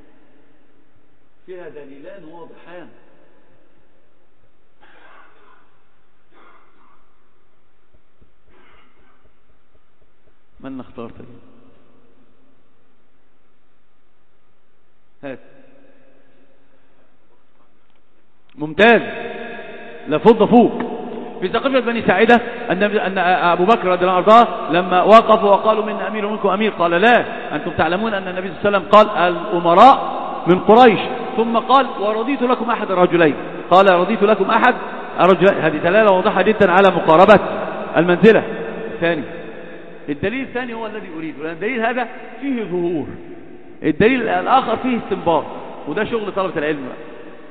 فيها دليلان واضحان. من اخترت؟ هات. ممتاز. لفض فوق في سقيفة بني ساعدة أن أن أبو بكر رضي الله عنه لما وقفوا وقالوا من أمير ومنكم أمير، قال لا، أنتم تعلمون أن النبي صلى الله عليه وسلم قال الأمراء من قريش، ثم قال ورضيت لكم أحد الرجلين، قال رضيت لكم أحد الرجلين. هذه دلالة واضحة جدا على مقاربة المنزلة. ثاني الدليل الثاني هو الذي أريد، لأن الدليل هذا فيه ظهور، الدليل الآخر فيه استنباط، وده شغل طلبة العلم بقى.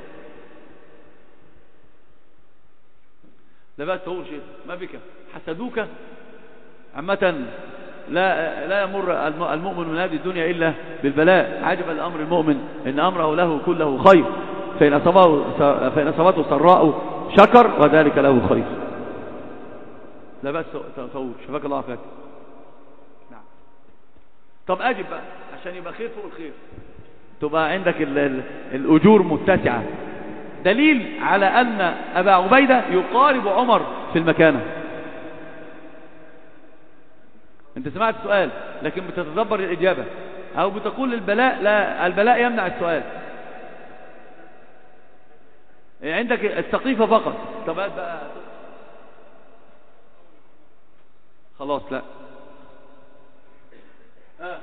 لا بقى تقول شيء ما بك حسدوك عامة. لا لا يمر المؤمن من هذه الدنيا إلا بالبلاء. عجب الأمر المؤمن إن أمره له كله خير، فإن أصابه فإن أصابته سراء شكر وذلك له خير. لا بس تقول شفاك الله عافاك. نعم. طب أجب بقى عشان يبقى خير فوق الخير، تبقى عندك ال ال الأجور متسعة. دليل على أن أبا عبيدة يقارب عمر في المكانة. أنت سمعت السؤال لكن بتتدبر الإجابة، أو بتقول البلاء لا، البلاء يمنع السؤال. عندك السقيفة فقط. طب بقى خلاص لا آه.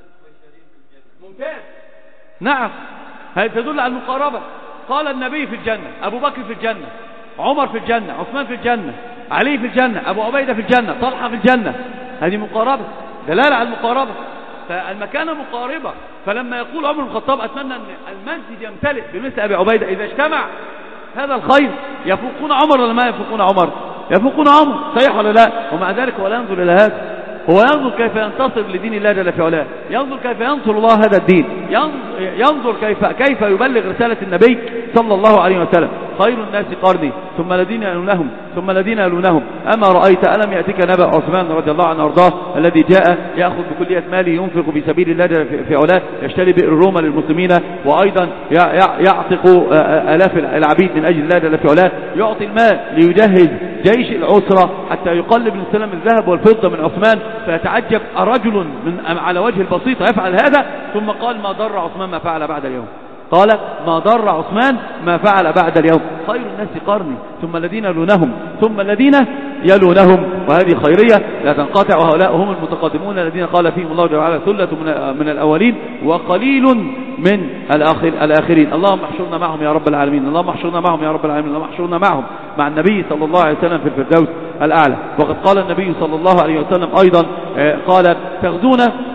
ممتاز. نعم هذه تدل على المقاربة. قال النبي في الجنة، أبو بكر في الجنة، عمر في الجنة، عثمان في الجنة، علي في الجنة، أبو عبيدة في الجنة، طلحة في الجنة. هذه مقاربة، دلالة على المقاربة. فالمكانة مقاربة. فلما يقول عمر بن الخطاب أتمنى أن المسجد يمتلئ بمثل أبي عبيدة، إذا اجتمع هذا الخير يفوقون عمر ولا ما يفوقون عمر؟ يفوقون عمر، صحيح ولا لا؟ ومع ذلك هو لا ينظر إلى هذا، هو ينظر كيف ينتصر لدين الله جل في علاه، ينظر كيف ينصر الله هذا الدين، ينظر كيف كيف يبلغ رسالة النبي صلى الله عليه وسلم. خير الناس قرني ثم الذين يلونهم ثم الذين يلونهم أما رأيت ألم يأتيك نبأ عثمان رضي الله عنه وارضاه الذي جاء يأخذ بكلية ماله ينفق في سبيل الله في علاه، يشتري بئر روما للمسلمين، وأيضا يعتق آلاف العبيد من أجل الله جل في علاه، يعطي المال ليجهز جيش العسرة حتى يقلب للسلام الذهب والفضة من عثمان، فيتعجب رجل من على وجه البسيط يفعل هذا، ثم قال ما ضر عثمان ما فعل بعد اليوم، قال ما ضر عثمان ما فعل بعد اليوم. خير الناس قرني ثم الذين يلونهم ثم الذين يلونهم، وهذه خيرية لا تنقطع، وهؤلاء هم المتقدمون الذين قال فيهم الله جل وعلا ثلة من الأولين وقليل من الآخرين. اللهم احشرنا معهم يا رب العالمين، اللهم احشرنا معهم يا رب العالمين، اللهم احشرنا معهم مع النبي صلى الله عليه وسلم في الفردوس الأعلى. وقد قال النبي صلى الله عليه وسلم أيضا قال تغزون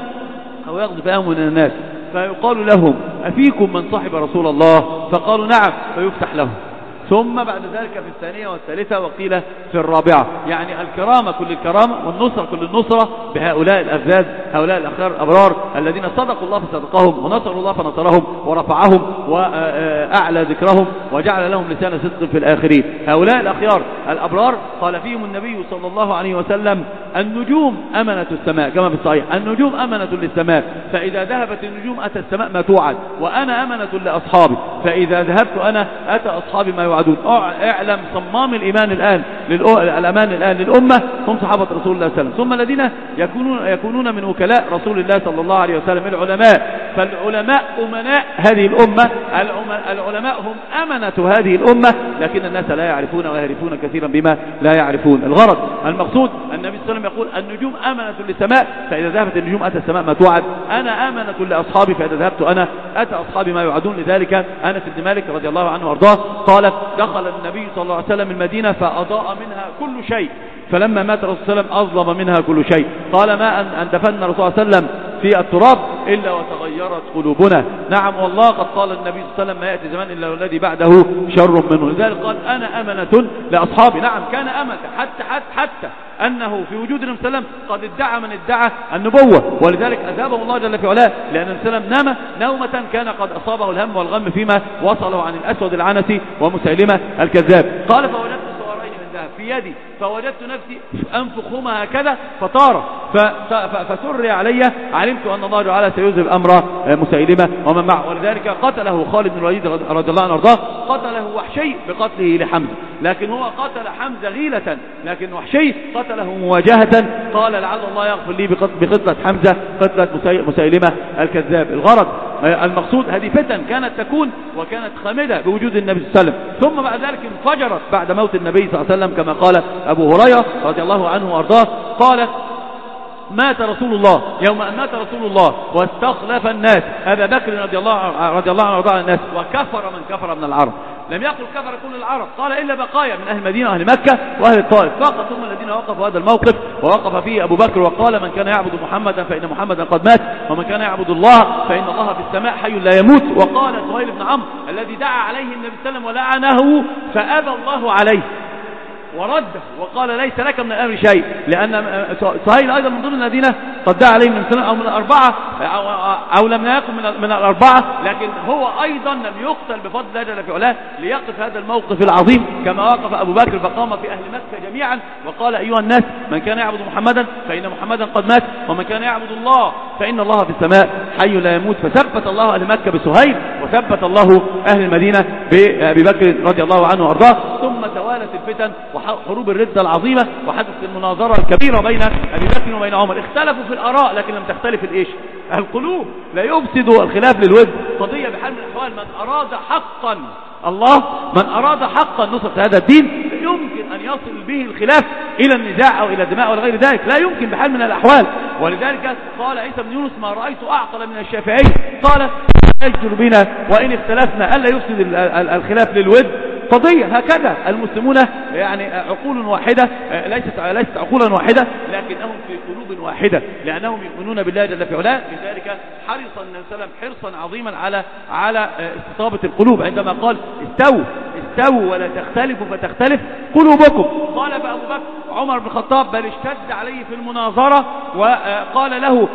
أو يغزو فئام من الناس فيقال لهم أفيكم من صاحب رسول الله؟ فقالوا نعم، فيفتح لهم، ثم بعد ذلك في الثانية والثالثة وقيل في الرابعة. يعني الكرامة كل الكرامة والنصرة كل النصرة بهؤلاء الأفذاذ، هؤلاء الأخيار الأبرار الذين صدقوا الله فصدقهم، ونصروا الله فنصرهم، ورفعهم وأعلى ذكرهم، وجعل لهم لسان صدق في الآخرين. هؤلاء الأخيار الأبرار قال فيهم النبي صلى الله عليه وسلم النجوم أمنة السماء، كما في الصحيح النجوم أمنة للسماء، فإذا ذهبت النجوم أتى السماء ما توعد، وأنا أمنة لأصحابي، فإذا ذهبت أنا أتى أصحابي ما يوعدون. اعلم صمام الإيمان الآن الأمان الآن للأمة هم صحابة رسول الله صلى الله عليه وسلم، ثم الذين يكونون, يكونون من وكلاء رسول الله صلى الله عليه وسلم العلماء. فالعلماء أمناء هذه الأمة، العلماء هم أمنة هذه الأمة، لكن الناس لا يعرفون ويعرفون كثيرا بما لا يعرفون. الغرض المقصود النبي صلى الله عليه وسلم يقول النجوم أمنة للسماء، فإذا ذهبت النجوم أتى السماء ما توعد، أنا أمنة لأصحابي، فإذا ذهبت أنا أتى أصحابي ما يوعدون. لذلك أنس بن مالك رضي الله عنه وارضاه قال دخل النبي صلى الله عليه وسلم المدينة فأضاء منها كل شيء، فلما مات الرسول صلى الله عليه وسلم أظلم منها كل شيء، قال ما أن دفننا الرسول صلى الله عليه وسلم في التراب إلا وتغيرت قلوبنا. نعم والله قد قال النبي صلى الله عليه وسلم ما يأتي زمان إلا والذي بعده شر منه. لذلك قال أنا أمنة لأصحابي. نعم كان أمنة حتى حتى حتى أنه في وجود النبي صلى الله عليه وسلم قد ادعى من ادعى النبوة، ولذلك أذابه الله جل في علاه، لأن النبي صلى الله عليه وسلم نام نومة كان قد أصابه الهم والغم فيما وصله عن الأسود العنسي ومسيلمة الكذاب. قال فوجدت صورين من ذهب في يدي فوجدت نفسي أنفخهما هكذا فطار فسري علي، علمت أن الله تعالى سيذهب أمر مسيلمة ومن معه. ولذلك قتله خالد بن الوليد رضي الله عنه وارضاه، قتله وحشي بقتله لحمزة، لكن هو قتل حمزة غيلة، لكن وحشي قتله مواجهة. قال لعل الله يغفر لي بقتلة حمزة قتلة مسيلمة الكذاب. الغرض المقصود هذه فتن كانت تكون وكانت خامدة بوجود النبي صلى الله عليه وسلم، ثم بعد ذلك انفجرت بعد موت النبي صلى الله عليه وسلم، كما قال أبو هريرة رضي الله عنه وارضاه قال مات رسول الله يوم أن مات رسول الله واستخلف الناس أبا بكر رضي الله رضي الله عنه وارضاه الناس، وكفر من كفر من العرب. لم يقل كفر كل العرب، قال إلا بقايا من أهل المدينة وأهل مكة وأهل الطائف فقط هم الذين وقفوا هذا الموقف، ووقف فيه أبو بكر وقال من كان يعبد محمدا فإن محمدا قد مات، ومن كان يعبد الله فإن الله في السماء حي لا يموت. وقال سهيل بن عمرو الذي دعا عليه النبي صلى الله عليه وسلم ولعنه فأبى الله عليه ورده وقال ليس لك من الأمر شيء، لأن سهيل أيضا من ضمن الذين قد دعا عليه من السنة أو من الأربعة أو, أو لم يكن من, من الأربعة، لكن هو أيضا لم يقتل بفضل الله جل في علاه ليقف هذا الموقف العظيم كما وقف أبو بكر، فقام في أهل مكة جميعا وقال أيها الناس من كان يعبد محمدا فإن محمدا قد مات، ومن كان يعبد الله فإن الله في السماء حي لا يموت. فثبت الله أهل مكة بسهيل، وثبت الله أهل المدينة بأبي بكر رضي الله عنه وارضاه. ثم توالت الفتن وحروب الردة العظيمة، وحدث المناظرة الكبيرة بين أبي بكر وبين عمر. اختلفوا في الآراء لكن لم تختلف الإيش القلوب، لا يفسد الخلاف للود. قضية بحال من الأحوال من أراد حقا الله من أراد حقا نصرة هذا الدين يمكن أن يصل به الخلاف إلى النزاع أو إلى الدماء ولا غير ذلك، لا يمكن بحال من الأحوال. ولذلك قال عيسى بن يونس ما رأيت أعقل من الشافعي، قال يجدر بنا وإن اختلفنا ألا يفسد الخلاف للود قضية. هكذا المسلمون يعني عقول واحدة، ليست ليست عقولا واحدة لكنهم في قلوب واحدة، لأنهم يؤمنون بالله جل في علاه. لذلك حرص النبي صلى الله عليه وسلم حرصا عظيما على على استطابة القلوب عندما قال استووا استووا ولا تختلفوا فتختلف قلوبكم. قال أبو بكر عمر بن الخطاب بل اشتد عليه في المناظرة وقال له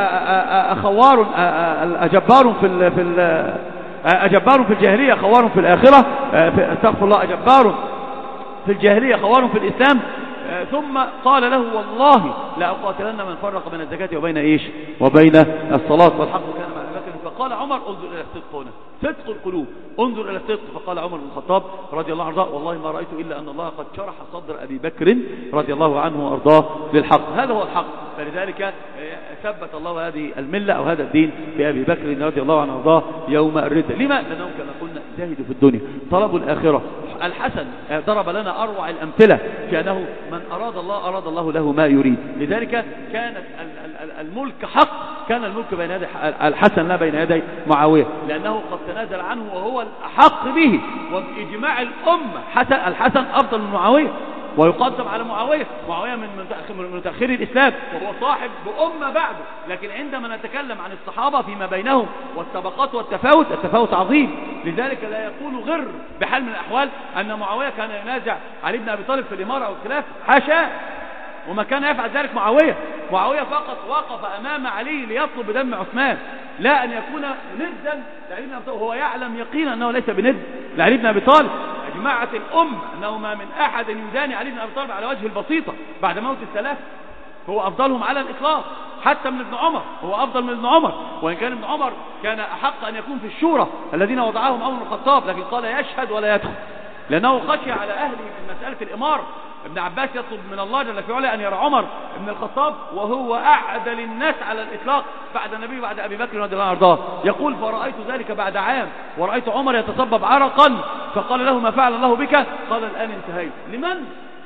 أخوار أجبار في في أجبار في الجاهلية خوار في الآخرة، استغفر الله، أجبار في الجاهلية خوار في الإسلام. ثم قال له والله لا أقاتلن من فرق بين الزكاة وبين إيش وبين الصلاة والحق كان مع أبي بكر. فقال عمر انظر إلى الصدق هنا، صدق القلوب، انظر إلى الصدق. فقال عمر بن الخطاب رضي الله عنه والله ما رأيت إلا أن الله قد شرح صدر أبي بكر رضي الله عنه وأرضاه للحق. هذا هو الحق. فلذلك ثبت الله هذه الملة أو هذا الدين بأبي بكر رضي الله عنه وأرضاه يوم الردة. لما؟ لأنهم كما قلنا زاهدوا في الدنيا، طلبوا الآخرة. الحسن ضرب لنا أروع الأمثلة في أنه من أراد الله أراد الله له ما يريد. لذلك كانت الملك حق، كان الملك بين يدي الحسن لا بين يدي معاوية، لأنه قد تنازل عنه وهو الأحق به. وبإجماع الأمة حسن الحسن أفضل من معاوية ويقدم على معاوية. معاوية من متأخري الإسلام وهو صاحب بأمة بعده. لكن عندما نتكلم عن الصحابة فيما بينهم والطبقات والتفاوت، التفاوت عظيم. لذلك لا يقول غر بحال من الأحوال أن معاوية كان ينازع علي بن أبي طالب في الإمارة والخلاف، حاشا، وما كان يفعل ذلك معاوية. معاوية فقط وقف أمام علي ليطلب دم عثمان، لا أن يكون ندا لعلي بن أبي طالب. هو يعلم يقينا أنه ليس بند لعلي بن أبي طالب. أجمعت الأمة أنه ما من أحد يداني علي بن أبي طالب على وجه البسيطة بعد موت الثلاثة، هو أفضلهم على الإطلاق، حتى من ابن عمر، هو أفضل من ابن عمر. وإن كان ابن عمر كان أحق أن يكون في الشورى الذين وضعهم عمر بن الخطاب، لكن قال يشهد ولا يدخل، لأنه خشي على أهله من مسألة الإمارة. ابن عباس يطلب من الله جل في علاه أن يرى عمر بن الخطاب وهو أعدل الناس على الإطلاق بعد النبي بعد أبي بكر رضي الله عنه وارضاه. يقول فرأيت ذلك بعد عام ورأيت عمر يتصبب عرقا فقال له ما فعل الله بك؟ قال الآن انتهيت. لمن؟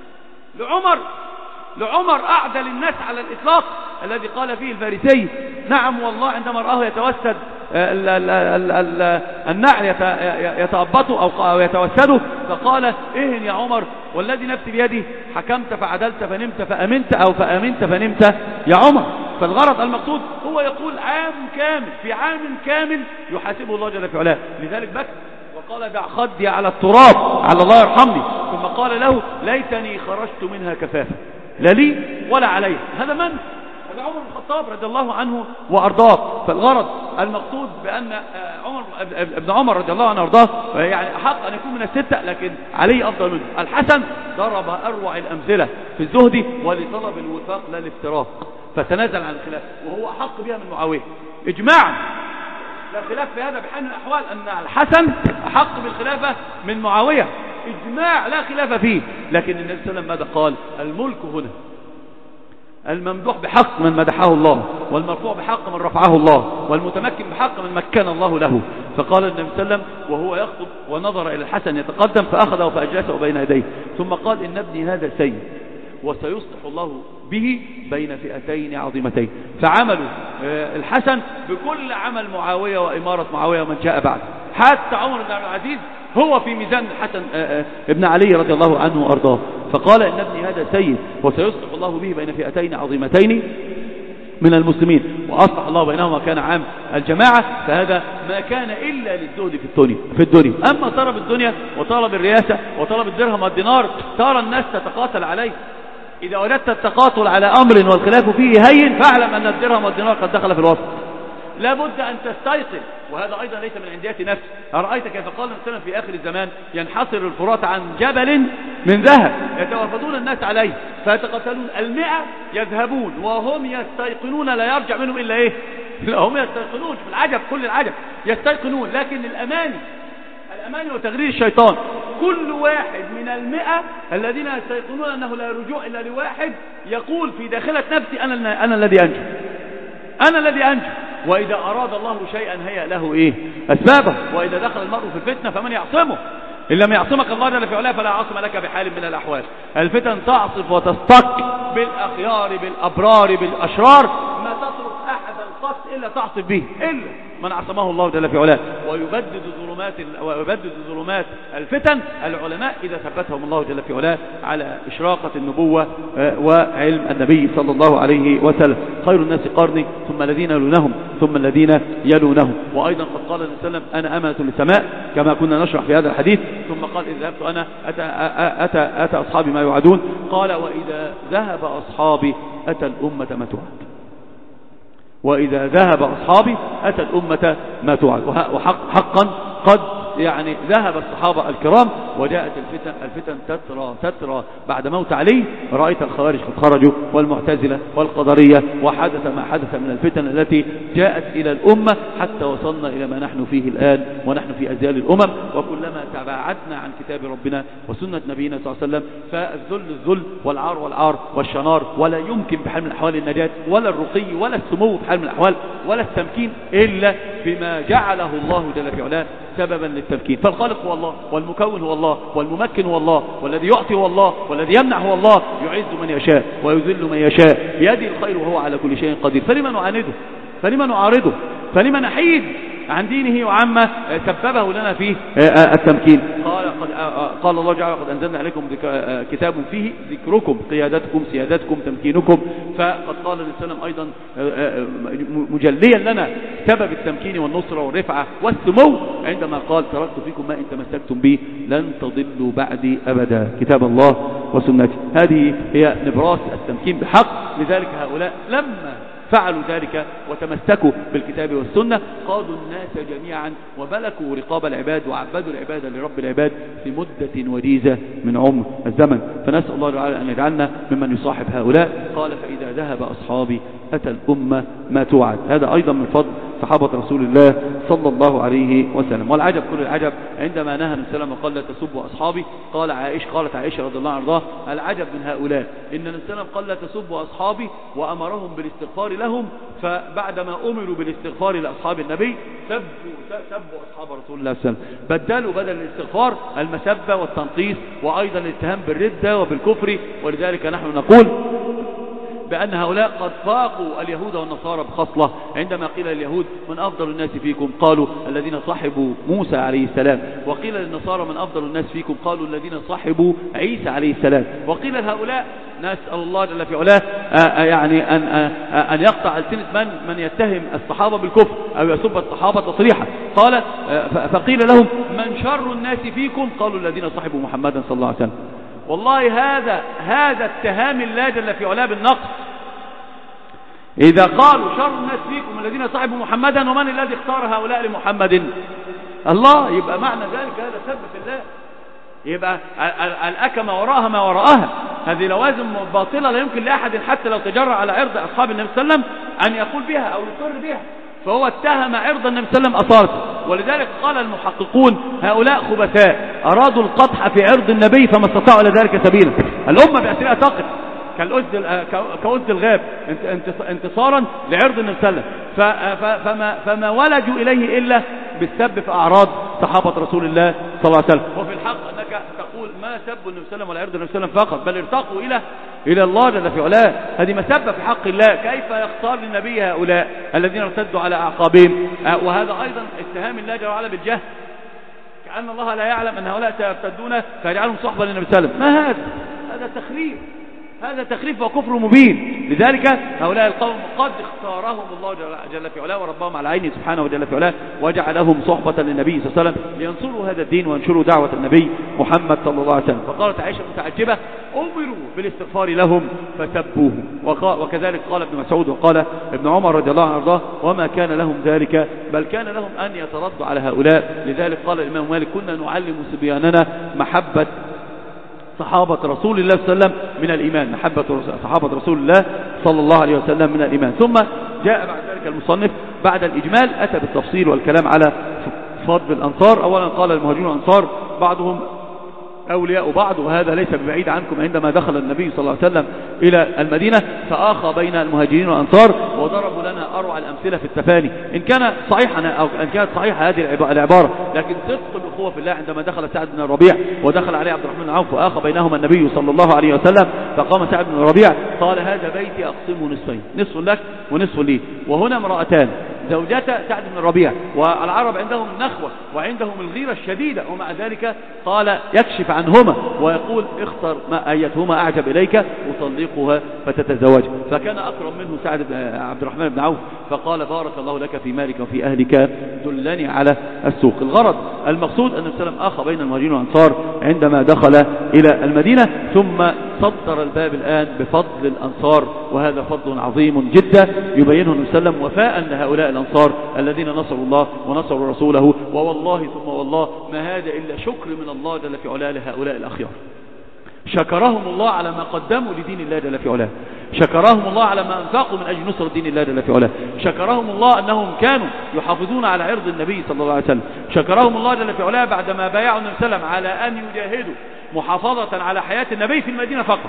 لعمر. لعمر أعدل الناس على الإطلاق الذي قال فيه الفارسي نعم والله عندما رآه يتوسد النعل يتأبطه أو يتوسده فقال إهن يا عمر والذي نفسي بيدي حكمت فعدلت فنمت فأمنت أو فأمنت فنمت يا عمر. فالغرض المقصود هو يقول عام كامل، في عام كامل يحاسبه الله جل في علاه. لذلك بكى وقال دع خدي على التراب على الله يرحمني، ثم قال له ليتني خرجت منها كفافا لا لي ولا علي. هذا من؟ هذا عمر بن الخطاب رضي الله عنه وأرضاه. فالغرض المقصود بأن عمر ابن عمر رضي الله عنه وأرضاه يعني أحق أن يكون من الستة، لكن علي أفضل منه. الحسن ضرب أروع الأمثلة في الزهد ولطلب الوفاق لا الافتراق، فتنازل عن الخلاف وهو أحق بها من معاوية إجماعا، لا خلاف في هذا بحال من الأحوال أن الحسن أحق بالخلافة من معاوية إجماع لا خلاف فيه. لكن النبي صلى الله عليه وسلم ماذا قال؟ الملك هنا الممدوح بحق من مدحه الله، والمرفوع بحق من رفعه الله، والمتمكن بحق من مكن الله له. فقال النبي صلى الله عليه وسلم وهو يخطب ونظر إلى الحسن يتقدم فأخذه فأجلسه بين يديه ثم قال إن ابني هذا سيد وسيصلح الله به بين فئتين عظيمتين. فعملوا الحسن بكل عمل معاوية وإمارة معاوية ومن جاء بعد، حتى عمر بن عبد العزيز هو في ميزان الحسن ابن علي رضي الله عنه وأرضاه. فقال إن ابني هذا سيد وسيصلح الله به بين فئتين عظيمتين من المسلمين، وأصلح الله بينهما كان عام الجماعة. فهذا ما كان إلا للزهد في الدنيا في الدنيا. أما طلب الدنيا وطلب الرياسة وطلب الدرهم والدينار ترى الناس تتقاتل عليه. إذا وجدت التقاتل على أمر والخلاف فيه هين فاعلم أن الدرهم والدينار قد دخل في الوسط. لابد أن تستيقظ، وهذا أيضا ليس من عندية نفس. أرأيت كيف قال النبي في آخر الزمان ينحصر الفرات عن جبل من ذهب يتوافدون الناس عليه فيتقاتلون المئة يذهبون وهم يستيقنون لا يرجع منهم إلا إيه؟ هم يستيقنون في العجب كل العجب يستيقنون، لكن الأماني الأماني وتغرير الشيطان كل واحد من المئة الذين يستيقنون أنه لا رجوع إلا لواحد يقول في داخلة نفسي أنا, أنا الذي أنجو أنا الذي أنجو. وإذا أراد الله شيئا هيأ له إيه؟ أسبابه. وإذا دخل المرء في الفتنة فمن يعصمه؟ إن لم يعصمك الله جل في علاه فلا عاصم لك بحال من الأحوال. الفتن تعصف وتستق بالأخيار بالأبرار بالأشرار، ما تترك أحدا قط إلا تعصف به إلا من عصمه الله جل في علاه. ويبدد ظلمات ويبدد ظلمات الفتن العلماء إذا ثبتهم الله جل في علاه على إشراقة النبوة وعلم النبي صلى الله عليه وسلم. خير الناس قرني ثم الذين يلونهم ثم الذين يلونهم. وأيضا قد قال النبي صلى الله عليه وسلم أنا أمة للسماء كما كنا نشرح في هذا الحديث. ثم قال إذا ذهبت أنا أتى, أتى, أتى أصحابي ما يوعدون. قال وإذا ذهب أصحابي أتى الأمة ما توعد. وإذا ذهب أصحابي أتى الأمة ما توعد. وحق حقا قد يعني ذهب الصحابة الكرام وجاءت الفتن الفتن تترى تترى بعد موت علي. رأيت الخوارج قد خرجوا والمعتزلة والقدرية وحدث ما حدث من الفتن التي جاءت إلى الأمة حتى وصلنا إلى ما نحن فيه الآن ونحن في أزيال الأمم. وكلما تباعدنا عن كتاب ربنا وسنة نبينا صلى الله عليه وسلم فالذل الذل والعار والعار والشنار، ولا يمكن بحال من الأحوال النجاة ولا الرقي ولا السمو بحال من الأحوال ولا التمكين إلا بما جعله الله جل في علاه سببا للتمكين. فالخالق هو الله والمكون هو الله والممكن هو الله والذي يعطي هو الله والذي يمنع هو الله. يعز من يشاء ويذل من يشاء بيده الخير وهو على كل شيء قدير. فلما نعانده فلما نعارضه فلما نحيد عن دينه وعما سببه لنا فيه التمكين. قال قد قال الله تعالى قد أنزلنا عليكم كتاب فيه ذكركم قيادتكم سيادتكم تمكينكم. فقد قال النبي صلى الله عليه وسلم أيضا مجليا لنا سبب التمكين والنصرة والرفعة والسمو عندما قال تركت فيكم ما إن تمسكتم به لن تضلوا بعدي أبدا كتاب الله وسنتي. هذه هي نبراس التمكين بحق. لذلك هؤلاء لما فعلوا ذلك وتمسكوا بالكتاب والسنة قادوا الناس جميعا وملكوا رقاب العباد وعبدوا العباد لرب العباد في مدة وجيزة من عمر الزمن. فنسأل الله تعالى أن يجعلنا ممن يصاحب هؤلاء. قال فإذا ذهب أصحابي أتى الأمة ما توعد. هذا أيضا من فضل صحابة رسول الله صلى الله عليه وسلم. والعجب كل العجب عندما نهى النبي صلى الله عليه وسلم وقال لا تسبوا أصحابي قال عائشة قالت عائشة رضي الله عنها العجب من هؤلاء إن النبي صلى الله عليه وسلم قال لا تسبوا أصحابي وأمرهم بالاستغفار لهم، فبعدما أمروا بالاستغفار لأصحاب النبي سبوا سبوا أصحاب رسول الله صلى الله عليه وسلم. بدلوا بدل الاستغفار المسبة والتنقيص وأيضا الاتهام بالردة وبالكفر. ولذلك نحن نقول بأن هؤلاء قد فاقوا اليهود والنصارى بخصلة. عندما قيل اليهود من أفضل الناس فيكم قالوا الذين صحبوا موسى عليه السلام، وقيل للنصارى من أفضل الناس فيكم قالوا الذين صحبوا عيسى عليه السلام. وقيل لهؤلاء نسأل الله جل في علاه يعني أن, أن يقطع ألسنة من, من يتهم الصحابة بالكفر أو يسب الصحابة تصريحا. قال فقيل لهم من شر الناس فيكم قالوا الذين صحبوا محمدا صلى الله عليه وسلم. والله هذا هذا اتهام الله جل في علاه بالنقص. إذا قالوا شر الناس فيكم الذين صحبوا محمدا ومن الذي اختار هؤلاء لمحمد؟ الله. يبقى معنى ذلك هذا سب في الله. يبقى الأكمة وراءها ما وراءها. هذه لوازم باطلة لا يمكن لأحد حتى لو تجرأ على عرض أصحاب النبي صلى الله عليه وسلم أن يقول بها أو يقر بها. فهو اتهم عرض النبي صلى الله عليه وسلم أصالته. ولذلك قال المحققون هؤلاء خبثاء أرادوا القطح في عرض النبي فما استطاعوا إلى ذلك سبيلا. الأمة بأسرها تقف كأسد الغاب انتصارا لعرض النبي صلى الله عليه وسلم. فما, فما ولجوا إليه إلا بالسب في أعراض صحابة رسول الله صلى الله عليه وسلم. وفي الحق أنك تقول ما سبوا النبي صلى الله عليه وسلم ولا عرض النبي صلى الله عليه وسلم فقط، بل ارتقوا إلى إلى الله جل في علاه. هذه مسبة في حق الله. كيف يختار للنبي هؤلاء الذين ارتدوا على أعقابهم؟ وهذا أيضا اتهام الله جل وعلا بالجهل، كأن الله لا يعلم أن هؤلاء سيرتدون فيجعلهم صحبة للنبي صلى الله عليه وسلم. ما هذا؟ هذا تخريف، هذا تخريف وكفر مبين. لذلك هؤلاء القوم قد اختارهم الله جل في علاه وربهم على عينه سبحانه وجل في علاه وجعلهم صحبة للنبي صلى الله عليه وسلم لينصروا هذا الدين وينشروا دعوة النبي محمد صلى الله عليه وسلم. فقالت عائشة متعجبة أمروا بالاستغفار لهم فسبوه. وكذلك قال ابن مسعود وقال ابن عمر رضي الله عنه وارضاه وما كان لهم ذلك بل كان لهم أن يتردوا على هؤلاء. لذلك قال الإمام مالك كنا نعلم صبياننا محبة صحابة رسول الله صلى الله عليه وسلم من الإيمان، محبة صحابة رسول الله صلى الله عليه وسلم من الإيمان. ثم جاء بعد ذلك المصنف بعد الإجمال أتى بالتفصيل والكلام على فضل الأنصار. أولا قال المهاجرون والأنصار بعضهم أولياء بعض، وهذا ليس ببعيد عنكم. عندما دخل النبي صلى الله عليه وسلم إلى المدينة فآخى بين المهاجرين والأنصار وضربوا لنا أروع الأمثلة في التفاني، إن كان صحيحا أو إن كانت صحيحة هذه العبارة، لكن صدق الأخوة في الله عندما دخل سعد بن الربيع ودخل عليه عبد الرحمن بن عوف وآخى بينهما النبي صلى الله عليه وسلم، فقام سعد بن الربيع قال هذا بيتي أقسمه نصفين، نصف لك ونصف لي. وهنا امرأتان زوجتا سعد بن الربيع، والعرب عندهم نخوة وعندهم الغيرة الشديدة، ومع ذلك قال يكشف عنهما ويقول اختر ما أيتهما أعجب إليك أطلقها فتتزوج. فكان أكرم منه سعد عبد الرحمن بن عوف فقال بارك الله لك في مالك وفي أهلك دلني على السوق. الغرض المقصود أن السلام آخى بين المهاجرين والأنصار عندما دخل إلى المدينة، ثم صدر الباب الآن بفضل الأنصار، وهذا فضل عظيم جدا يبينه النبي صلى الله عليه وسلم وفاء لهؤلاء الأنصار الذين نصروا الله ونصروا رسوله. ووالله ثم والله ما هذا إلا شكر من الله جل في علاه لهؤلاء الأخيار، شكرهم الله على ما قدموا لدين الله جل في علاه، شكرهم الله على ما أنفقوا من أجل نصرة دين الله جل في علاه، شكرهم الله أنهم كانوا يحافظون على عرض النبي صلى الله عليه وسلم، شكرهم الله جل في علاه بعدما بايعوا النبي صلى الله عليه وسلم على أن يجاهدوا محافظة على حياة النبي في المدينة فقط،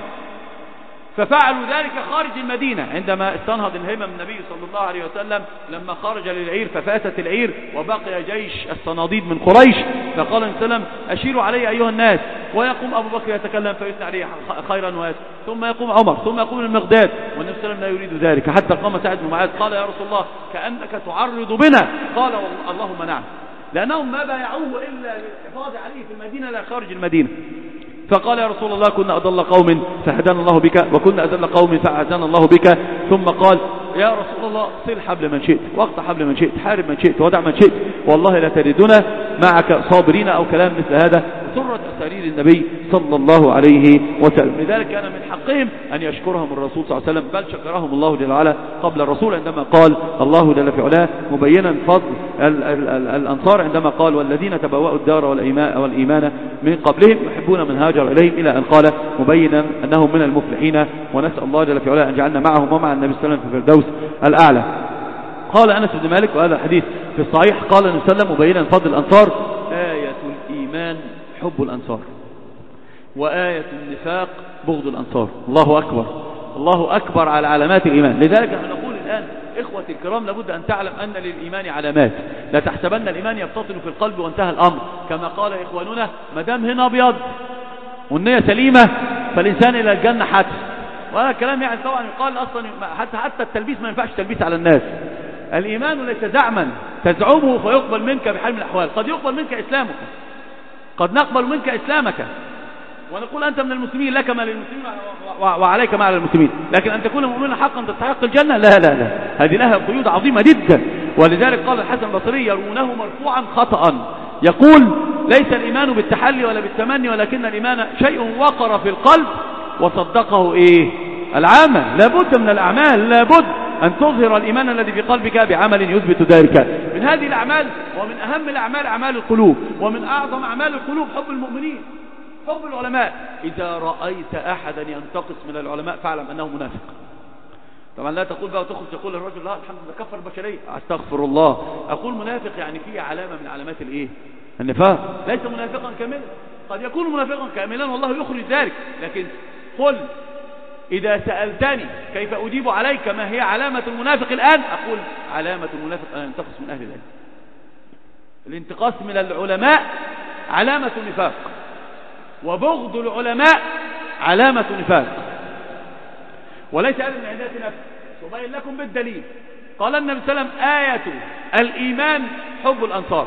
ففعلوا ذلك خارج المدينة عندما استنهض الهمم النبي صلى الله عليه وسلم لما خرج للعير ففاتت العير وبقي جيش الصناديد من قريش، فقال النبي صلى الله عليه وسلم أشيروا علي أيها الناس، ويقوم أبو بكر يتكلم فيثني عليه خيرا واسع، ثم يقوم عمر، ثم يقوم المقداد، والنبي صلى الله عليه وسلم لا يريد ذلك، حتى قام سعد بن معاذ قال يا رسول الله كأنك تعرض بنا، قال اللهم نعم، لأنهم ما بايعوه إلا للحفاظ عليه في المدينة لا خارج المدينة. فقال يا رسول الله كنا أضل قوم فهدانا الله بك، وكنا أذل قوم فأعزنا الله بك. ثم قال يا رسول الله صل حبل من شئت واقطع حبل من شئت، حارب من شئت ودع من شئت، والله لا تردنا معك صابرين، أو كلام مثل هذا. سرت أسارير النبي صلى الله عليه وسلم، لذلك كان من حقهم أن يشكرهم الرسول صلى الله عليه وسلم، بل شكرهم الله جل وعلا قبل الرسول عندما قال الله جل في علاه مبينا فضل ال ال ال الأنصار عندما قال والذين تبوأوا الدار والإيمان من قبلهم يحبون من هاجر إليهم، إلى أن قال مبينا أنهم من المفلحين، ونسأل الله جل في علاه أن جعلنا معهم ومع النبي صلى الله عليه وسلم في الفردوس الأعلى. قال أنس بن مالك، وهذا الحديث في الصحيح، قال النبي صلى الله عليه وسلم مبينا فضل الأنصار آية الإيمان حب الأنصار، وآية النفاق بغض الأنصار. الله أكبر، الله أكبر على علامات الإيمان. لذلك نحن نقول الآن إخوتي الكرام لابد أن تعلم أن للإيمان علامات، لا تحسبن الإيمان يبتطن في القلب وانتهى الأمر، كما قال إخواننا ما دام هنا أبيض والنية سليمة فالإنسان إلى الجنة حتى. وهذا الكلام يعني طبعا يقال أصلا حتى حتى التلبيس ما ينفعش تلبيس على الناس. الإيمان ليس زعما تزعمه فيقبل منك بحال من الأحوال، قد يقبل منك إسلامك، قد نقبل منك إسلامك ونقول أنت من المسلمين لك ما للمسلمين وعليك ما على المسلمين، لكن أن تكون مؤمنا حقا تستحق الجنة لا لا لا، هذه لها قيود عظيمة جدا. ولذلك قال الحسن البصري يرونه مرفوعا خطأ، يقول ليس الإيمان بالتحلي ولا بالتمني، ولكن الإيمان شيء وقر في القلب وصدقه إيه العمل. لابد من الأعمال، لابد أن تظهر الإيمان الذي في قلبك بعمل يثبت ذلك. من هذه الأعمال ومن أهم الأعمال أعمال القلوب، ومن أعظم أعمال القلوب حب المؤمنين، حب العلماء. إذا رأيت أحدا ينتقص من العلماء فاعلم أنه منافق. طبعا لا تقول بقى وتخرج تقول للرجل لا الحمد لله كفر البشرية، استغفر الله. أقول منافق يعني فيه علامة من علامات الإيه النفاق، ليس منافقا كاملا، قد يكون منافقا كاملا والله يخرج ذلك، لكن قل إذا سألتني كيف أجيب عليك ما هي علامة المنافق الآن، أقول علامة المنافق أن ينتقص من أهل العلم. الانتقاص من العلماء علامة نفاق، وبغض العلماء علامة نفاق، وليس هذا من عندات نفس. وبين لكم بالدليل قال النبي صلى الله عليه وسلم آية الإيمان حب الأنصار،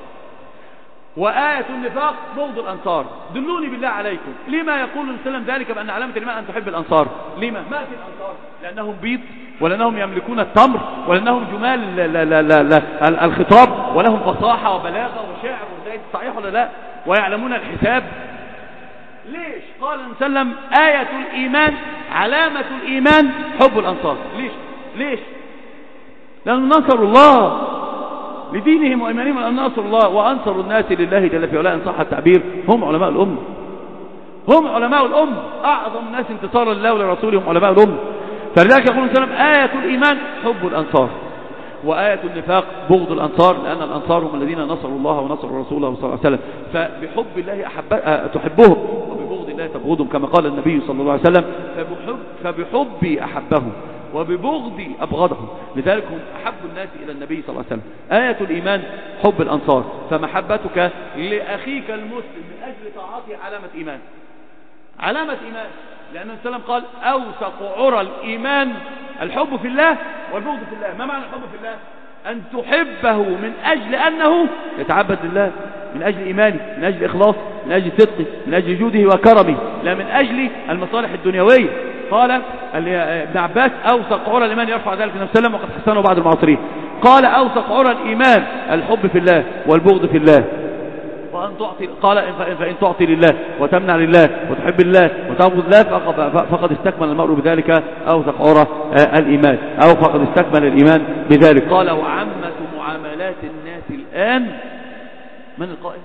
وآية النفاق بغض الأنصار. دلوني بالله عليكم لما يقول النبي صلى الله عليه وسلم ذلك بأن علامة الإيمان أن تحب الأنصار؟ لما؟ ما في الأنصار لأنهم بيض، ولأنهم يملكون التمر، ولأنهم جمال لا لا لا لا الخطاب، ولهم فصاحة وبلاغة وشعر وزيد، صحيح ولا لا؟ ويعلمون الحساب. ليش قال النبي صلى الله عليه وسلم آية الإيمان علامة الإيمان حب الأنصار؟ ليش؟ ليش؟ لأنهم نصروا الله لدينهم وإيمانهم، أن نصروا الله وأنصر الناس لله جل في علاه إن صح التعبير هم علماء الأمة، هم علماء الأمة، أعظم الناس انتصارا لله ولرسوله هم علماء الأمة. فلذلك يقول النبي صلى الله عليه وسلم آية الإيمان حب الأنصار، وآية النفاق بغض الأنصار، لأن الأنصار هم الذين نصروا الله ونصروا رسوله صلى الله عليه وسلم. فبحب الله أحب تحبهم، وببغض الله تبغضهم، كما قال النبي صلى الله عليه وسلم فبحب فبحبي أحبهم وببغض أبغضهم. لذلك هم أحب الناس إلى النبي صلى الله عليه وسلم. آية الإيمان حب الأنصار، فمحبتك لأخيك المسلم من أجل طاعته علامة إيمان، علامة إيمان. لأن النبي صلى الله عليه وسلم قال أوثق عرى الإيمان الحب في الله والبغض في الله. ما معنى الحب في الله؟ أن تحبه من أجل أنه يتعبد لله، من أجل إيمانه، من أجل إخلاصه، من أجل صدقه، من أجل جوده وكرمه، لا من أجل المصالح الدنيوية. قال ابن عباس أوثق عرى الإيمان يرفع ذلك النبي صلى الله عليه وسلم وقد حسنه بعض المعاصرين. قال أوثق عرى الإيمان الحب في الله والبغض في الله. وأن تعطي، قال فإن تعطي لله وتمنع لله وتحب الله وتعبد الله فقد استكمل المرء بذلك أوثق عرى الإيمان، أو فقد استكمل الإيمان بذلك. قال وعامة معاملات الناس الآن، من القائل؟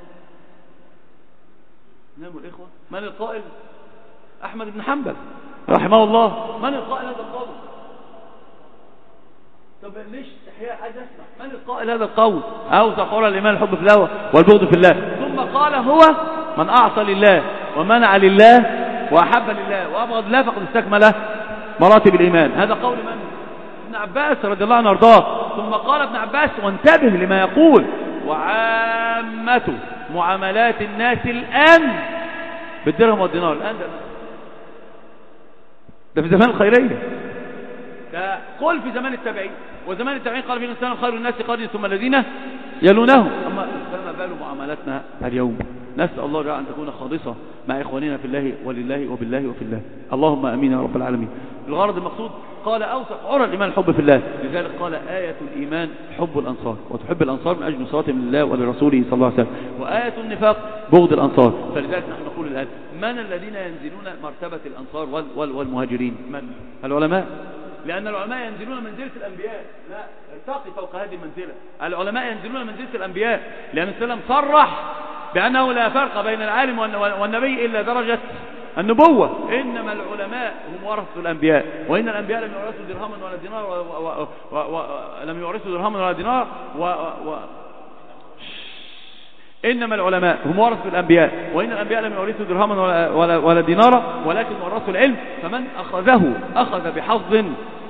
نعم الإخوة، من القائل؟ أحمد بن حنبل رحمه الله. من القائل هذا القول؟ طب ليش إحياء عايز أسمع؟ من القائل هذا القول؟ أوثق عرى الإيمان الحب في الله والبغض في الله. ثم قال هو من أعطى لله ومنع لله وأحب لله وأبغض الله فقد استكمل مراتب الإيمان. هذا قول من؟ ابن عباس رضي الله عنه وارضاه. ثم قال ابن عباس وانتبه لما يقول وعامة معاملات الناس الآن بالدرهم والدينار. الآن ده, ده في زمان الخيرية، ده قل في زمان التابعين، وزمان التابعين قال في الإنسان خير الناس قرني ثم الذين يلونهم. أما فما بال معاملاتنا اليوم؟ نسأل الله أن تكون خالصة مع إخواننا في الله ولله وبالله وفي الله. اللهم أمين يا رب العالمين. الغرض المقصود قال أوثق عرى الإيمان الحب في الله. لذلك قال آية الإيمان حب الأنصار، وتحب الأنصار من أجل نصرتهم لله ولرسوله صلى الله عليه وسلم. وآية النفاق بغض الأنصار. فلذلك نحن نقول الآن من الذين ينزلون مرتبة الأنصار والمهاجرين؟ من؟ العلماء. لأن العلماء ينزلون منزلة الأنبياء، لا ارتقي فوق هذه المنزلة. العلماء ينزلون منزلة الأنبياء، لأن السلام صرح بأنه لا فرق بين العالم والنبي إلا درجة النبوة. إنما العلماء هم ورثة الأنبياء، وإن الأنبياء لم يورثوا درهما ولا دينار ولم يورثوا درهما ولا دينار و... و... إنما العلماء هم ورثة الأنبياء، وإن الأنبياء لم يورثوا درهما ولا, ولا, ولا دينارا ولكن ورثوا العلم، فمن أخذه أخذ بحظ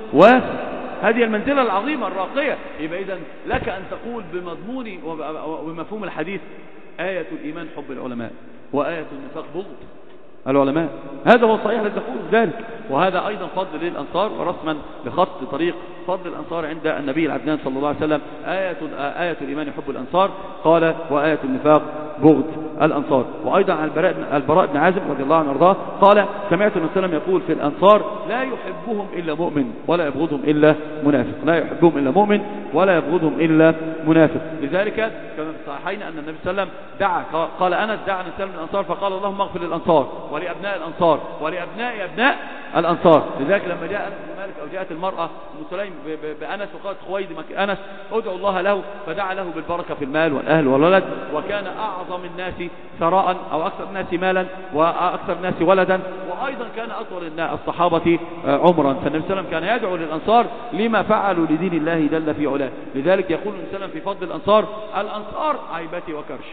وهذه المنزلة العظيمة الراقية. يبقى إذن لك أن تقول بمضمون وبمفهوم الحديث آية الإيمان حب العلماء وآية النفاق بغض العلماء. هذا هو الصحيح الذي تقول ذلك. وهذا أيضا فضل للأنصار ورسما لخط طريق فضل الأنصار عند النبي العدنان صلى الله عليه وسلم. آية, آية الإيمان حب الأنصار قال وآية النفاق بغض الأنصار. وأيضا عن البراء بن عازب رضي الله عنه وارضاه قال سمعت النبي صلى الله عليه وسلم يقول في الأنصار لا يحبهم إلا مؤمن ولا يبغضهم إلا منافق. لا يحبهم إلا مؤمن ولا يبغضهم إلا منافق. لذلك كما في الصحيحين أن النبي صلى الله عليه وسلم دعا، قال أنس دعا النبي صلى الله عليه وسلم الأنصار فقال اللهم اغفر للأنصار ولأبناء الأنصار ولأبناء أبناء الأنصار. لذلك لما جاء أنس بن مالك أو جاءت المرأة أم سليم بأنس وقالت خويد أنس ادعو الله له، فدعا له بالبركة في المال والأهل والولد، وكان أعظم الناس ثراء أو أكثر الناس مالا وأكثر الناس ولدا، وأيضا كان أطول الصحابة عمرا. فالنبي صلى الله عليه وسلم كان يدعو للأنصار لما فعلوا لدين الله جل في علاه. لذلك يقول النبي صلى الله عليه وسلم في فضل الأنصار الأنصار عيبتي وكرش.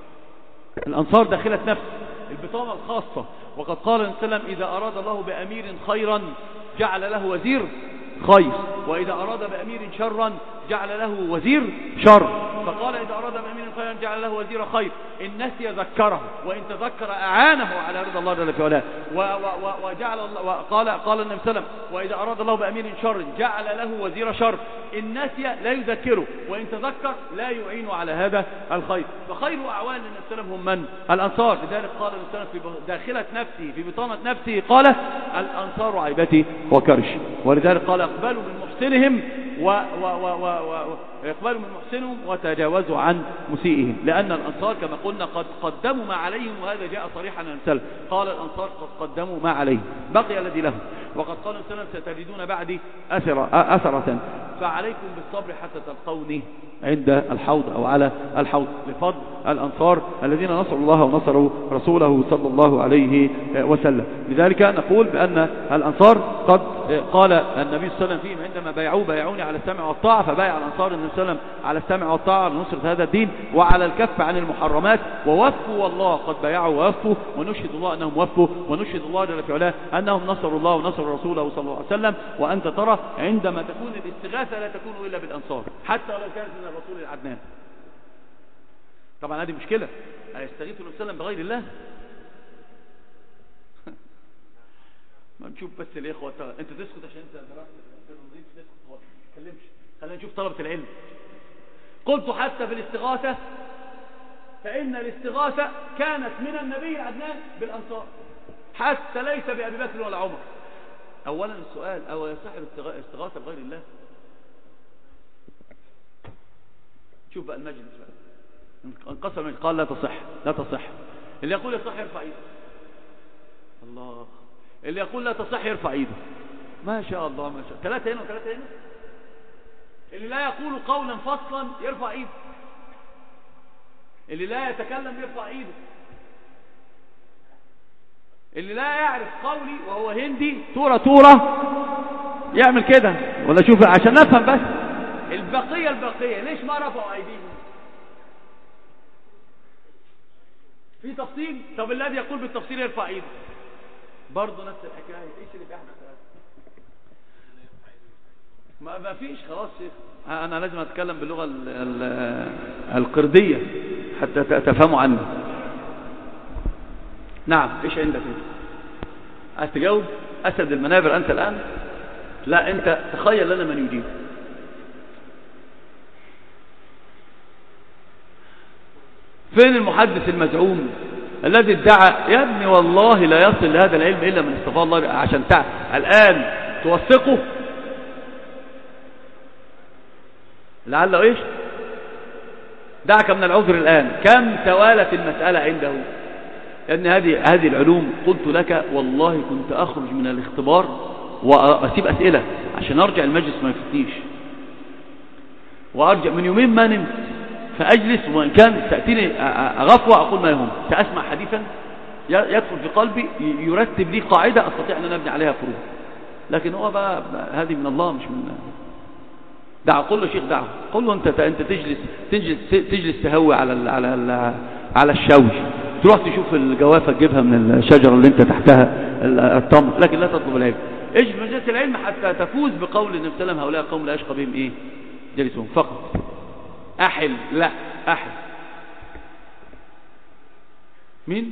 الأنصار داخلة نفس البطانة الخاصة. وقد قال النبي صلى الله عليه وسلم إذا أراد الله بأمير خيرا جعل له وزير خير، وإذا أراد بأمير شرا جعل له وزير شر. فقال إذا أراد بأمير خيرا جعل له وزير خير، إن نسي ذكره وإن تذكر أعانه على رضا الله جل في علاه. وجعل وقال قال النبي صلى الله عليه وسلم وإذا أراد الله بأمير شر جعل له وزير شر، إن نسي لا يذكره وإن تذكر لا يعين على هذا الخير. فخير أعوان النبي صلى الله عليه وسلم هم من؟ الأنصار. لذلك قال النبي صلى الله عليه وسلم في داخلة نفسه في بطانة نفسه قال الأنصار عيبتي وكرش. ولذلك قال اقبلوا من محسنهم و و و و و يقبلوا من محسنهم وتجاوزوا عن مسيئهم، لأن الأنصار كما قلنا قد قدموا ما عليهم، وهذا جاء صريحا عن السلف. قال الأنصار قد قدموا ما عليهم بقي الذي لهم. وقد قال النبي صلى الله عليه وسلم ستجدون بعدي أثرة, أثرة فعليكم بالصبر حتى تلقوني عند الحوض أو على الحوض، لفضل الأنصار الذين نصروا الله ونصروا رسوله صلى الله عليه وسلم. لذلك نقول بأن الأنصار قد قال النبي صلى الله عليه وسلم فيهم عندما بايعوه بايعوني على السمع والطاعة، فبايع الأنصار النبي صلى عليه وسلم على السمع والطاعة لنصرة هذا الدين وعلى الكف عن المحرمات، ووفوا والله قد بايعوا ووفوا، ونشهد الله أنهم وفوا، ونشهد الله جل في علاه أنهم نصروا الله ونصروا رسوله صلى الله عليه وسلم. وأنت ترى عندما تكون الاستغاثة لا تكون إلا بالأنصار حتى لو كانت من الرسول العدنان. طبعا هذه مشكلة، هيستغيث النبي صلى الله عليه وسلم بغير الله؟ ما نشوف بس الإخوة، أنت تسكت عشان أنت درست تسكت ما تتكلمش، خلينا نشوف طلبة العلم. قلت حتى في الاستغاثة فإن الاستغاثة كانت من النبي العدنان بالأنصار حتى ليس بأبي بكر ولا عمر. أولا السؤال، أو يصح الاستغاثة بغير الله؟ شوف بقى المجلس بقى انقسم المجلس قال لا تصح لا تصح. اللي يقول يصح يرفع ايده، الله. اللي يقول لا تصح يرفع ايده، ما شاء الله ما شاء الله. ثلاثة هنا وثلاثة هنا. اللي لا يقول قولا فصلا يرفع ايده، اللي لا يتكلم يرفع ايده، اللي لا يعرف قولي وهو هندي تورة تورة يعمل كده. ولا شوف عشان نفهم بس البقية البقية ليش ما رفعوا ايديهم؟ في تفصيل. طب الذي يقول بالتفصيل يرفع ايده برضه نفس الحكاية. ايش اللي بيحدث؟ ما ما فيش خلاص شيخ. انا لازم اتكلم باللغة ال ال القردية حتى تفهموا عني. نعم ايش عندك انت؟ عايز تجاوب؟ اسد المنابر انت الان؟ لا انت تخيل لنا من يجيب. فين المحدث المزعوم الذي ادعى؟ يا ابني والله لا يصل لهذا العلم الا من اصطفى الله. عشان تعال الان توثقه لعله ايش دعك من العذر الان. كم توالت المسألة عنده؟ لأن هذه هذه العلوم قلت لك والله كنت أخرج من الاختبار وأسيب أسئلة عشان أرجع المجلس ما يفتنيش، وأرجع من يومين ما نمت، فأجلس وإن كان تأتيني غفوة أقول ما يهم، سأسمع حديثا يدخل في قلبي يرتب لي قاعدة أستطيع أن أبني عليها فروع. لكن هو بقى هذه من الله مش من دعه. قل له شيخ دعه، قل له أنت أنت تجلس تجلس تجلس تهوي على ال على ال على الشوش، تروح تشوف الجوافة تجيبها من الشجرة اللي انت تحتها التمر، لكن لا تطلب العلم. ايش مجلس العلم حتى تفوز بقول النبي صلى الله عليه وسلم هؤلاء قوم لا يشقى بهم ايه جلسهم فقط. احل لا احل. مين؟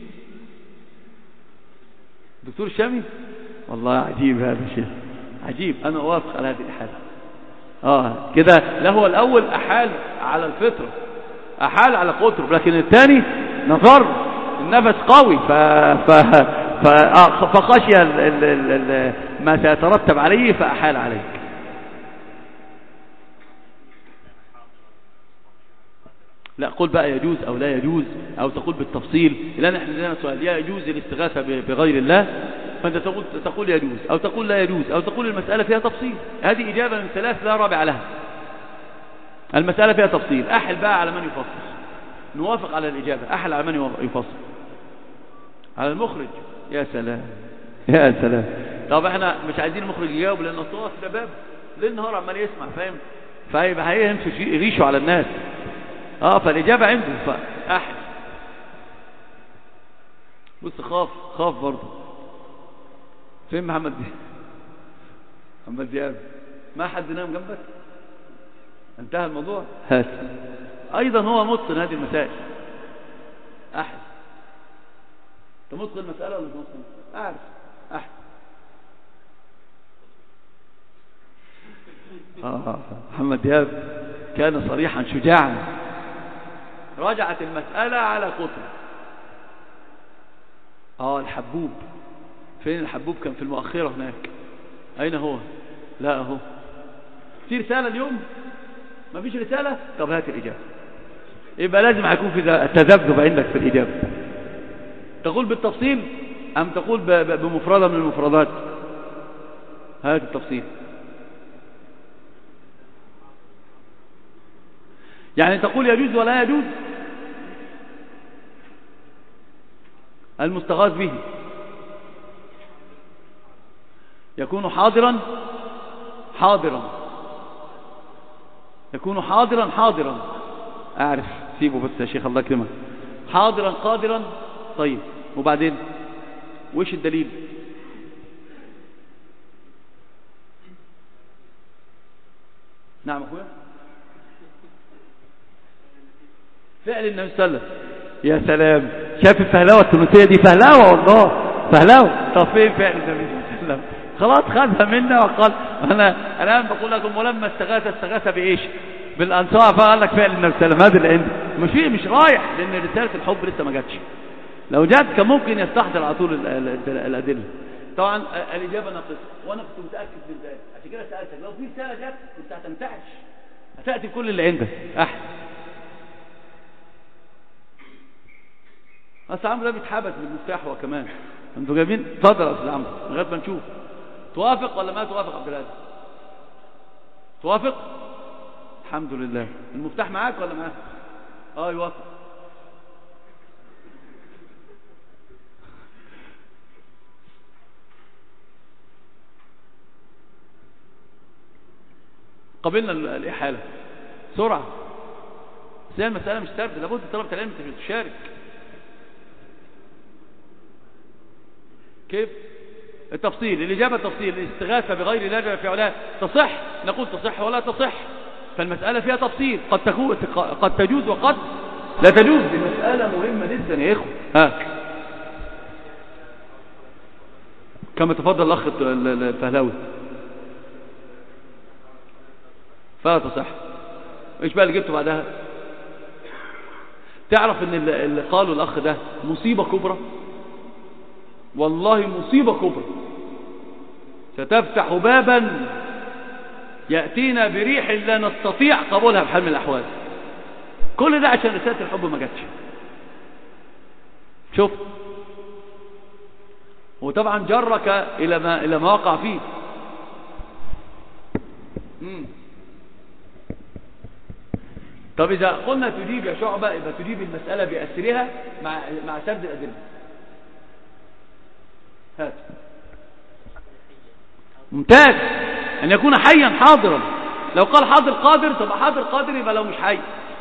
دكتور الشامي؟ والله عجيب هذا الشيء عجيب. انا اوافق على هذه الحالة. اه كده لا هو الاول احال على الفطرة، احال على قطر، لكن الثاني نظر النفس قوي ف... ف... ف... فخشي ال... ال... ال... ما سيترتب عليه فأحال عليك. لا قل بقى يجوز أو لا يجوز، أو تقول بالتفصيل. لأن احنا لنا سؤال يجوز الاستغاثة بغير الله، فأنت تقول, تقول يجوز أو تقول لا يجوز أو تقول المسألة فيها تفصيل. هذه إجابة من ثلاث لا رابع لها. المسألة فيها تفصيل. أحل بقى على من يفصل. نوافق على الإجابة. أحل على من يفصل؟ على المخرج. يا سلام يا سلام. طب احنا مش عايزين المخرج يجاوب لأن الطواف ده باب ليل نهار عمال يسمع، فاهم؟ فهيبقى هيمشوا يغيشوا على الناس. اه فالإجابة عنده. فأحل. بص خاف خاف برضه. فين محمد دي؟ محمد دياب ما حد نام جنبك؟ انتهى الموضوع. هات ايضا هو متقن هذه المسائل. احد انت متقن المسألة ولا مش متقن؟ اعرف. احد آه. محمد دياب كان صريحا شجاعا. رجعت المسألة على قطر. اه الحبوب. فين الحبوب؟ كان في المؤخرة هناك. اين هو؟ لا اهو. في رسالة اليوم؟ ما فيش رسالة؟ طب هات الإجابة. يبقى لازم هيكون في تذبذب عندك في الإجابة. تقول بالتفصيل أم تقول بمفردة من المفردات؟ هات التفصيل. يعني تقول يجوز ولا يجوز؟ المستغاث به يكون حاضرا حاضرا يكون حاضرا حاضرا. أعرف، سيبه بس يا شيخ الله يكرمك. حاضرا قادرا. طيب وبعدين وش الدليل؟ نعم أخويا. فعل النبي صلى الله عليه وسلم. يا سلام، شاف الفهلاوة التونسية دي؟ فهلاوة والله، فهلاوة. طب فين فعل النبي صلى الله عليه وسلم؟ خلاص خدها منا وقال أنا الآن بقول لكم ولما استغاث استغاث بإيش؟ بالأنصار. فقال لك فعل النبي صلى الله عليه وسلم. هذا اللي عندي مش فيه، مش رايح، لأن رسالة الحب لسه ما جاتش. لو جات كان ممكن يستحضر على طول الأدلة. طبعا الإجابة ناقصة، وأنا كنت متأكد من ذلك، عشان كده سألتك لو في رسالة جات كنت هتنتعش، هتأتي بكل اللي عندك. أحسن. أصل عمرو ده بيتحبس بالمفتاح هو كمان. انتوا جايبين؟ اتفضل يا أستاذ عمرو لغاية ما نشوف. توافق ولا ما توافق عبد العزيز؟ توافق؟ الحمد لله. المفتاح معاك ولا معاك؟ اه يوافق. قبلنا الإحالة سرعة. بس هي المسألة مش سرد، لابد طلبة العلم تشارك. كيف؟ التفصيل، الإجابة التفصيل. الاستغاثة بغير الله جل في علاه تصح؟ نقول تصح ولا تصح. فالمسألة فيها تفصيل، قد تكون قد تجوز وقد لا تجوز. دي مسألة مهمة جدا يا إخوة. ها كما تفضل الأخ الفهلاوي. فلا تصح. ايش بقى اللي جبته بعدها؟ تعرف ان اللي قالوا الأخ ده مصيبة كبرى، والله مصيبة كبرى ستفتح بابا يأتينا بريح لا نستطيع قبولها بحال من الأحوال. كل ده عشان رسالة الحب ما جاتش. شوف، وطبعا جرك إلى ما, إلى ما وقع فيه. مم. طب إذا قلنا تجيب يا شعبة، إذا تجيب المسألة بأسرها مع, مع سرد الأدلة. هات. ممتاز. أن يكون حيا حاضرا. لو قال حاضر قادر، طب حاضر قادر يبقى لو مش حي.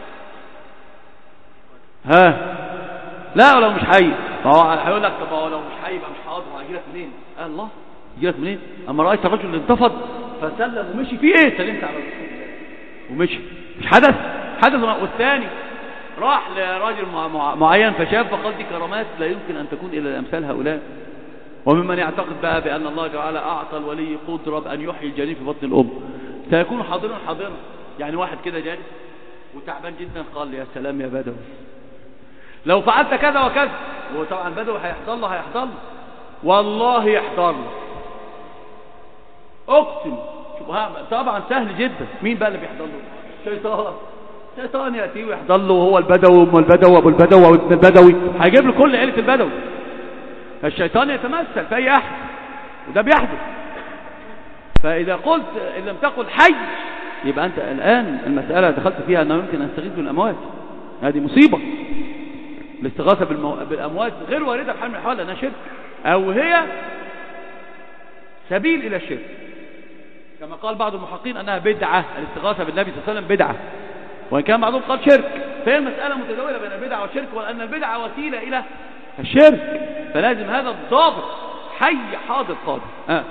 ها لا، ولو مش حي فهو هيقول لك طب لو مش حي يبقى مش حاضر، وهيجي لك منين؟ قال الله يجي لك منين؟ اما رأيت الرجل اللي انتفض فسلم ومشي، فيه ايه؟ سلمت على رسول الله ومشي. مش حدث؟ حدث. والثاني راح لراجل معين فشاف فقال دي كرامات لا يمكن أن تكون إلى الأمثال هؤلاء. وممن يعتقد بقى بأن الله تعالى أعطى الولي قدرة بأن يحيي الجنين في بطن الأم، سيكون حاضرا حاضرا. يعني واحد كده جالس وتعبان جدا قال لي يا سلام يا بدوي لو فعلت كذا وكذا، وطبعا بدوي هيحصل له هيحصل له والله يحضر له، اقسم. طبعا سهل جدا. مين بقى اللي بيحضر له؟ شيطان. شيطان يأتي ويحضر له، وهو البدوي وام البدوي وابو البدوي وابن البدوي، هيجيب له كل عيلة البدوي. الشيطان يتمثل في أي أحد، وده بيحدث. فإذا قلت إن لم تقل حي يبقى أنت الآن المسألة دخلت فيها أنه يمكن أن تستغيث بالأموات. هذه مصيبة. الاستغاثة بالمو... بالأموات غير واردة بحال من الأحوال لأنها شرك، أو هي سبيل إلى الشرك، كما قال بعض المحققين أنها بدعة. الاستغاثة بالنبي صلى الله عليه وسلم بدعة، وإن كان بعضهم قال شرك. فهي المسألة متداولة بين البدعة والشرك، وأن البدعة وسيلة إلى الشرك. فلازم هذا الضابط حي حاضر قادر. آه.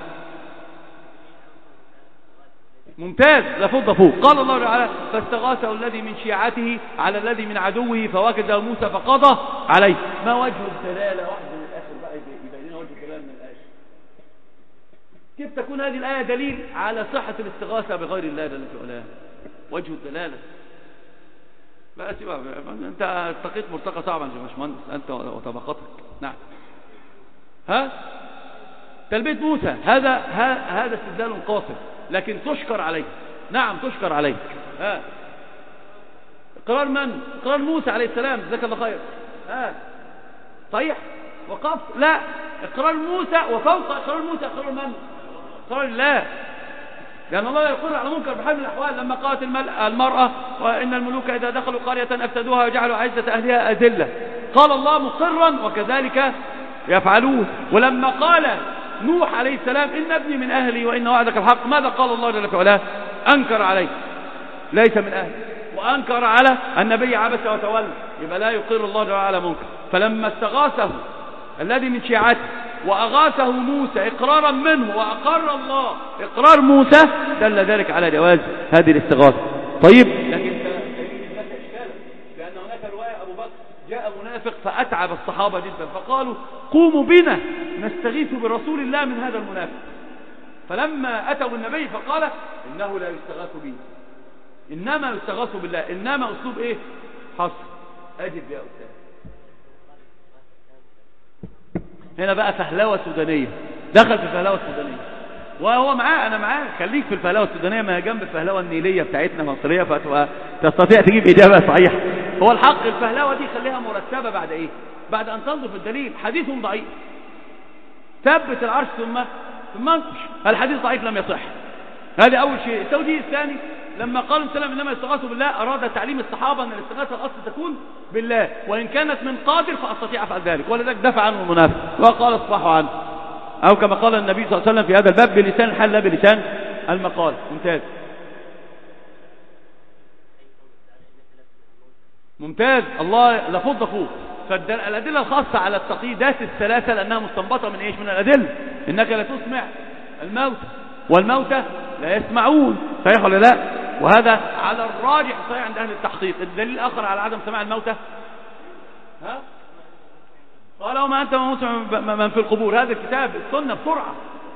ممتاز. لفض فوق. قال الله تعالى فاستغاثه الذي من شيعته على الذي من عدوه فوكزه موسى فقضى عليه. ما وجه الدلالة؟ واحد من الآخر بقى يبين لنا وجه الدلالة من الآية. كيف تكون هذه الآية دليل على صحة الاستغاثة بغير الله جل وعلا؟ وجه الدلالة لا سيبها. انت ارتقيت مرتقى صعبا يا باشمهندس انت وطبقتك. نعم. ها تلبية موسى هذا هذا استدلال قاصر لكن تشكر عليه. نعم تشكر عليه. ها اقرار من؟ اقرار موسى عليه السلام. جزاك الله خير. ها صحيح. وقف لا، اقرار موسى وفوق اقرار موسى اقرار من؟ اقرار الله، لأن الله يقر على منكر بحال من الأحوال. لما قالت المرأة وإن الملوك إذا دخلوا قرية أفسدوها وجعلوا عزة أهلها أذلة، قال الله مقرا وكذلك يفعلون. ولما قال نوح عليه السلام إن ابني من أهلي وإن وعدك الحق، ماذا قال الله جل وعلا؟ أنكر عليه. ليس من أهله، وأنكر على النبي عبس وتولى، يبقى لا يقر الله جل وعلا منكر. فلما استغاثه الذي من شيعته وأغاثه موسى إقرارا منه وأقر الله إقرار موسى، دل ذلك على جواز هذه الاستغاثة. طيب، لكن لك إشكال لأن هناك رواية أبو بكر جاء منافق فأتعب الصحابة جدا، فقالوا قوموا بنا نستغيث برسول الله من هذا المنافق. فلما أتوا النبي فقال إنه لا يستغاث به، إنما يستغاث بالله. إنما أسلوب إيه؟ حصر. أجب يا أستاذ. هنا بقى فهلوة سودانية، دخل في الفهلوة السودانية وهو معاه، أنا معاه، خليك في الفهلوة السودانية ما جنب الفهلوة النيلية بتاعتنا مصرية، فتستطيع تجيب إجابة صحيحة. هو الحق الفهلوة دي خليها مرتبة بعد إيه؟ بعد أن تنظر في الدليل. حديث ضعيف ثبت العرش ثم ثم انقش، الحديث ضعيف لم يصح. هذا أول شيء. التوجيه الثاني لما قال السلام إنما يستغاثوا بالله، أراد تعليم الصحابة أن الاستغاثة الأصل تكون بالله، وإن كانت من قادر فأستطيع أفعل ذلك، ولذلك دفع عنه المنافق وقال اصفحوا عنه، أو كما قال النبي صلى الله عليه وسلم في هذا الباب بلسان الحال لا بلسان المقال. ممتاز ممتاز الله لفض فوق. فالأدلة الخاصة على التقييدات الثلاثة لأنها مستنبطة من إيش؟ من الأدلة. إنك لا تسمع الموت والموتى لا يسمعون، صحيح ولا لا؟ وهذا على الراجح صحيح عند أهل التحقيق. الدليل الآخر على عدم سماع الموتى ها؟ قال وما أنت من في القبور، هذا الكتاب السنة بسرعة.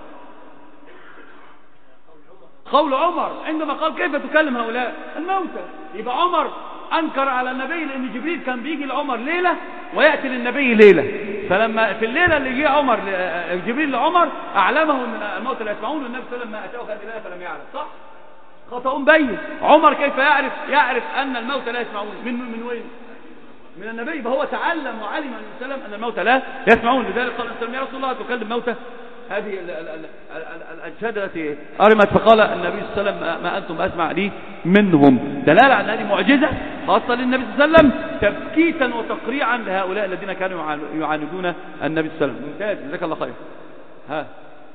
قول عمر عندما قال كيف تكلم هؤلاء الموتى، يبقى عمر أنكر على النبي لأن جبريل كان بيجي لعمر ليلة ويأتي للنبي ليلة، فلما في الليلة اللي جه عمر جبريل لعمر أعلمه من الموتى لا يسمعون، والنبي صلى الله عليه وسلم ما أتاه هذه الليلة فلم يعلم. صح؟ خطأ بين. عمر كيف يعرف يعرف أن الموتى لا يسمعون؟ من من وين؟ من النبي. فهو تعلم وعلم النبي صلى الله عليه وسلم أن الموتى لا يسمعون، لذلك قال النبي يا رسول الله تكلم موتى هذه الأجساد التي أرمت، فقال النبي صلى الله عليه وسلم ما أنتم أسمع لي منهم، دلالة على هذه معجزة خاصة للنبي صلى الله عليه وسلم، تبكيتا وتقريعا لهؤلاء الذين كانوا يعاندون النبي صلى الله عليه وسلم. ممتاز، جزاك الله خير. ها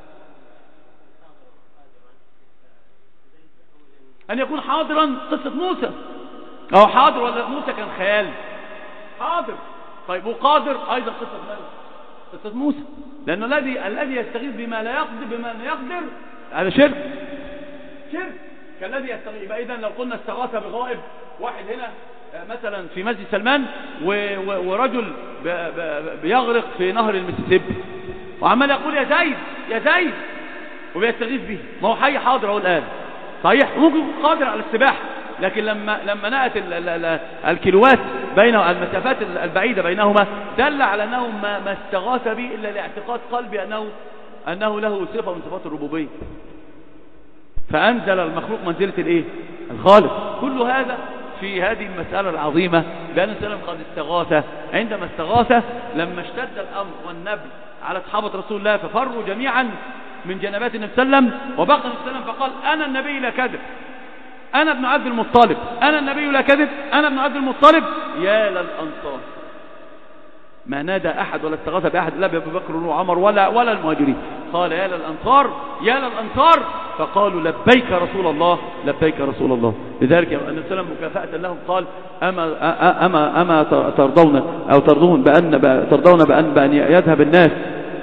أن يكون حاضرا قصة موسى، أو حاضر ولا موسى كان خيال؟ حاضر. طيب وقادر أيضا قصة موسى، قصة موسى، لأنه الذي الذي يستغيث بما لا يقدر بما لا يقدر هذا شرك. شرك كالذي يستغيث. يبقى إذا لو قلنا استغاثة بغائب، واحد هنا مثلا في مسجد سلمان ورجل بيغرق في نهر المسيسيبي وعمال يقول يا زيد يا زيد وبيستغيث به، ما هو حي حاضر اهو الآن، صحيح ممكن يكون قادر على السباحة، لكن لما لما نأت الكيلوات بين المسافات البعيدة بينهما دل على أنه ما, ما استغاث به إلا لاعتقاد قلبي أنه أنه له صفة من صفات الربوبية، فأنزل المخلوق منزلة الإيه؟ الخالق. كل هذا في هذه المسألة العظيمة بأن السلام قد استغاث. عندما استغاث لما اشتد الأمر والنبي على أصحابة رسول الله ففروا جميعا من جنبات النبي صلى الله عليه وسلم، وبقى النبي صلى الله عليه وسلم فقال أنا النبي لا كذب، أنا ابن عبد المطلب، أنا النبي لا كذب، أنا ابن عبد المطلب، يا للأنصار. ما نادى أحد ولا استغاث بأحد لا أبي بكر وعمر ولا ولا المهاجرين، قال يا للأنصار يا للأنصار، فقالوا لبيك رسول الله لبيك رسول الله. لذلك النبي صلى الله عليه وسلم مكافأة لهم قال أما أما أما ترضون أو ترضون بأن ترضون بأن بأن يذهب الناس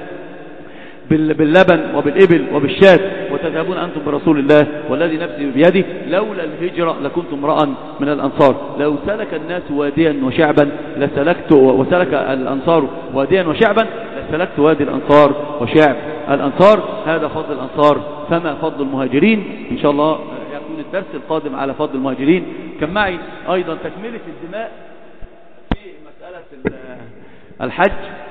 باللبن وبالإبل وبالشاة وتذهبون أنتم برسول الله والذي نفسي بيده، لولا الهجرة لكنت امرأ من الأنصار، لو سلك الناس واديا وشعبا لسلكت، وسلك الأنصار واديا وشعبا لسلكت وادي الأنصار وشعب الأنصار. هذا فضل الأنصار، فما فضل المهاجرين. إن شاء الله يكون الدرس القادم على فضل المهاجرين. كان معي أيضا تكملة الدماء في مسألة الحج.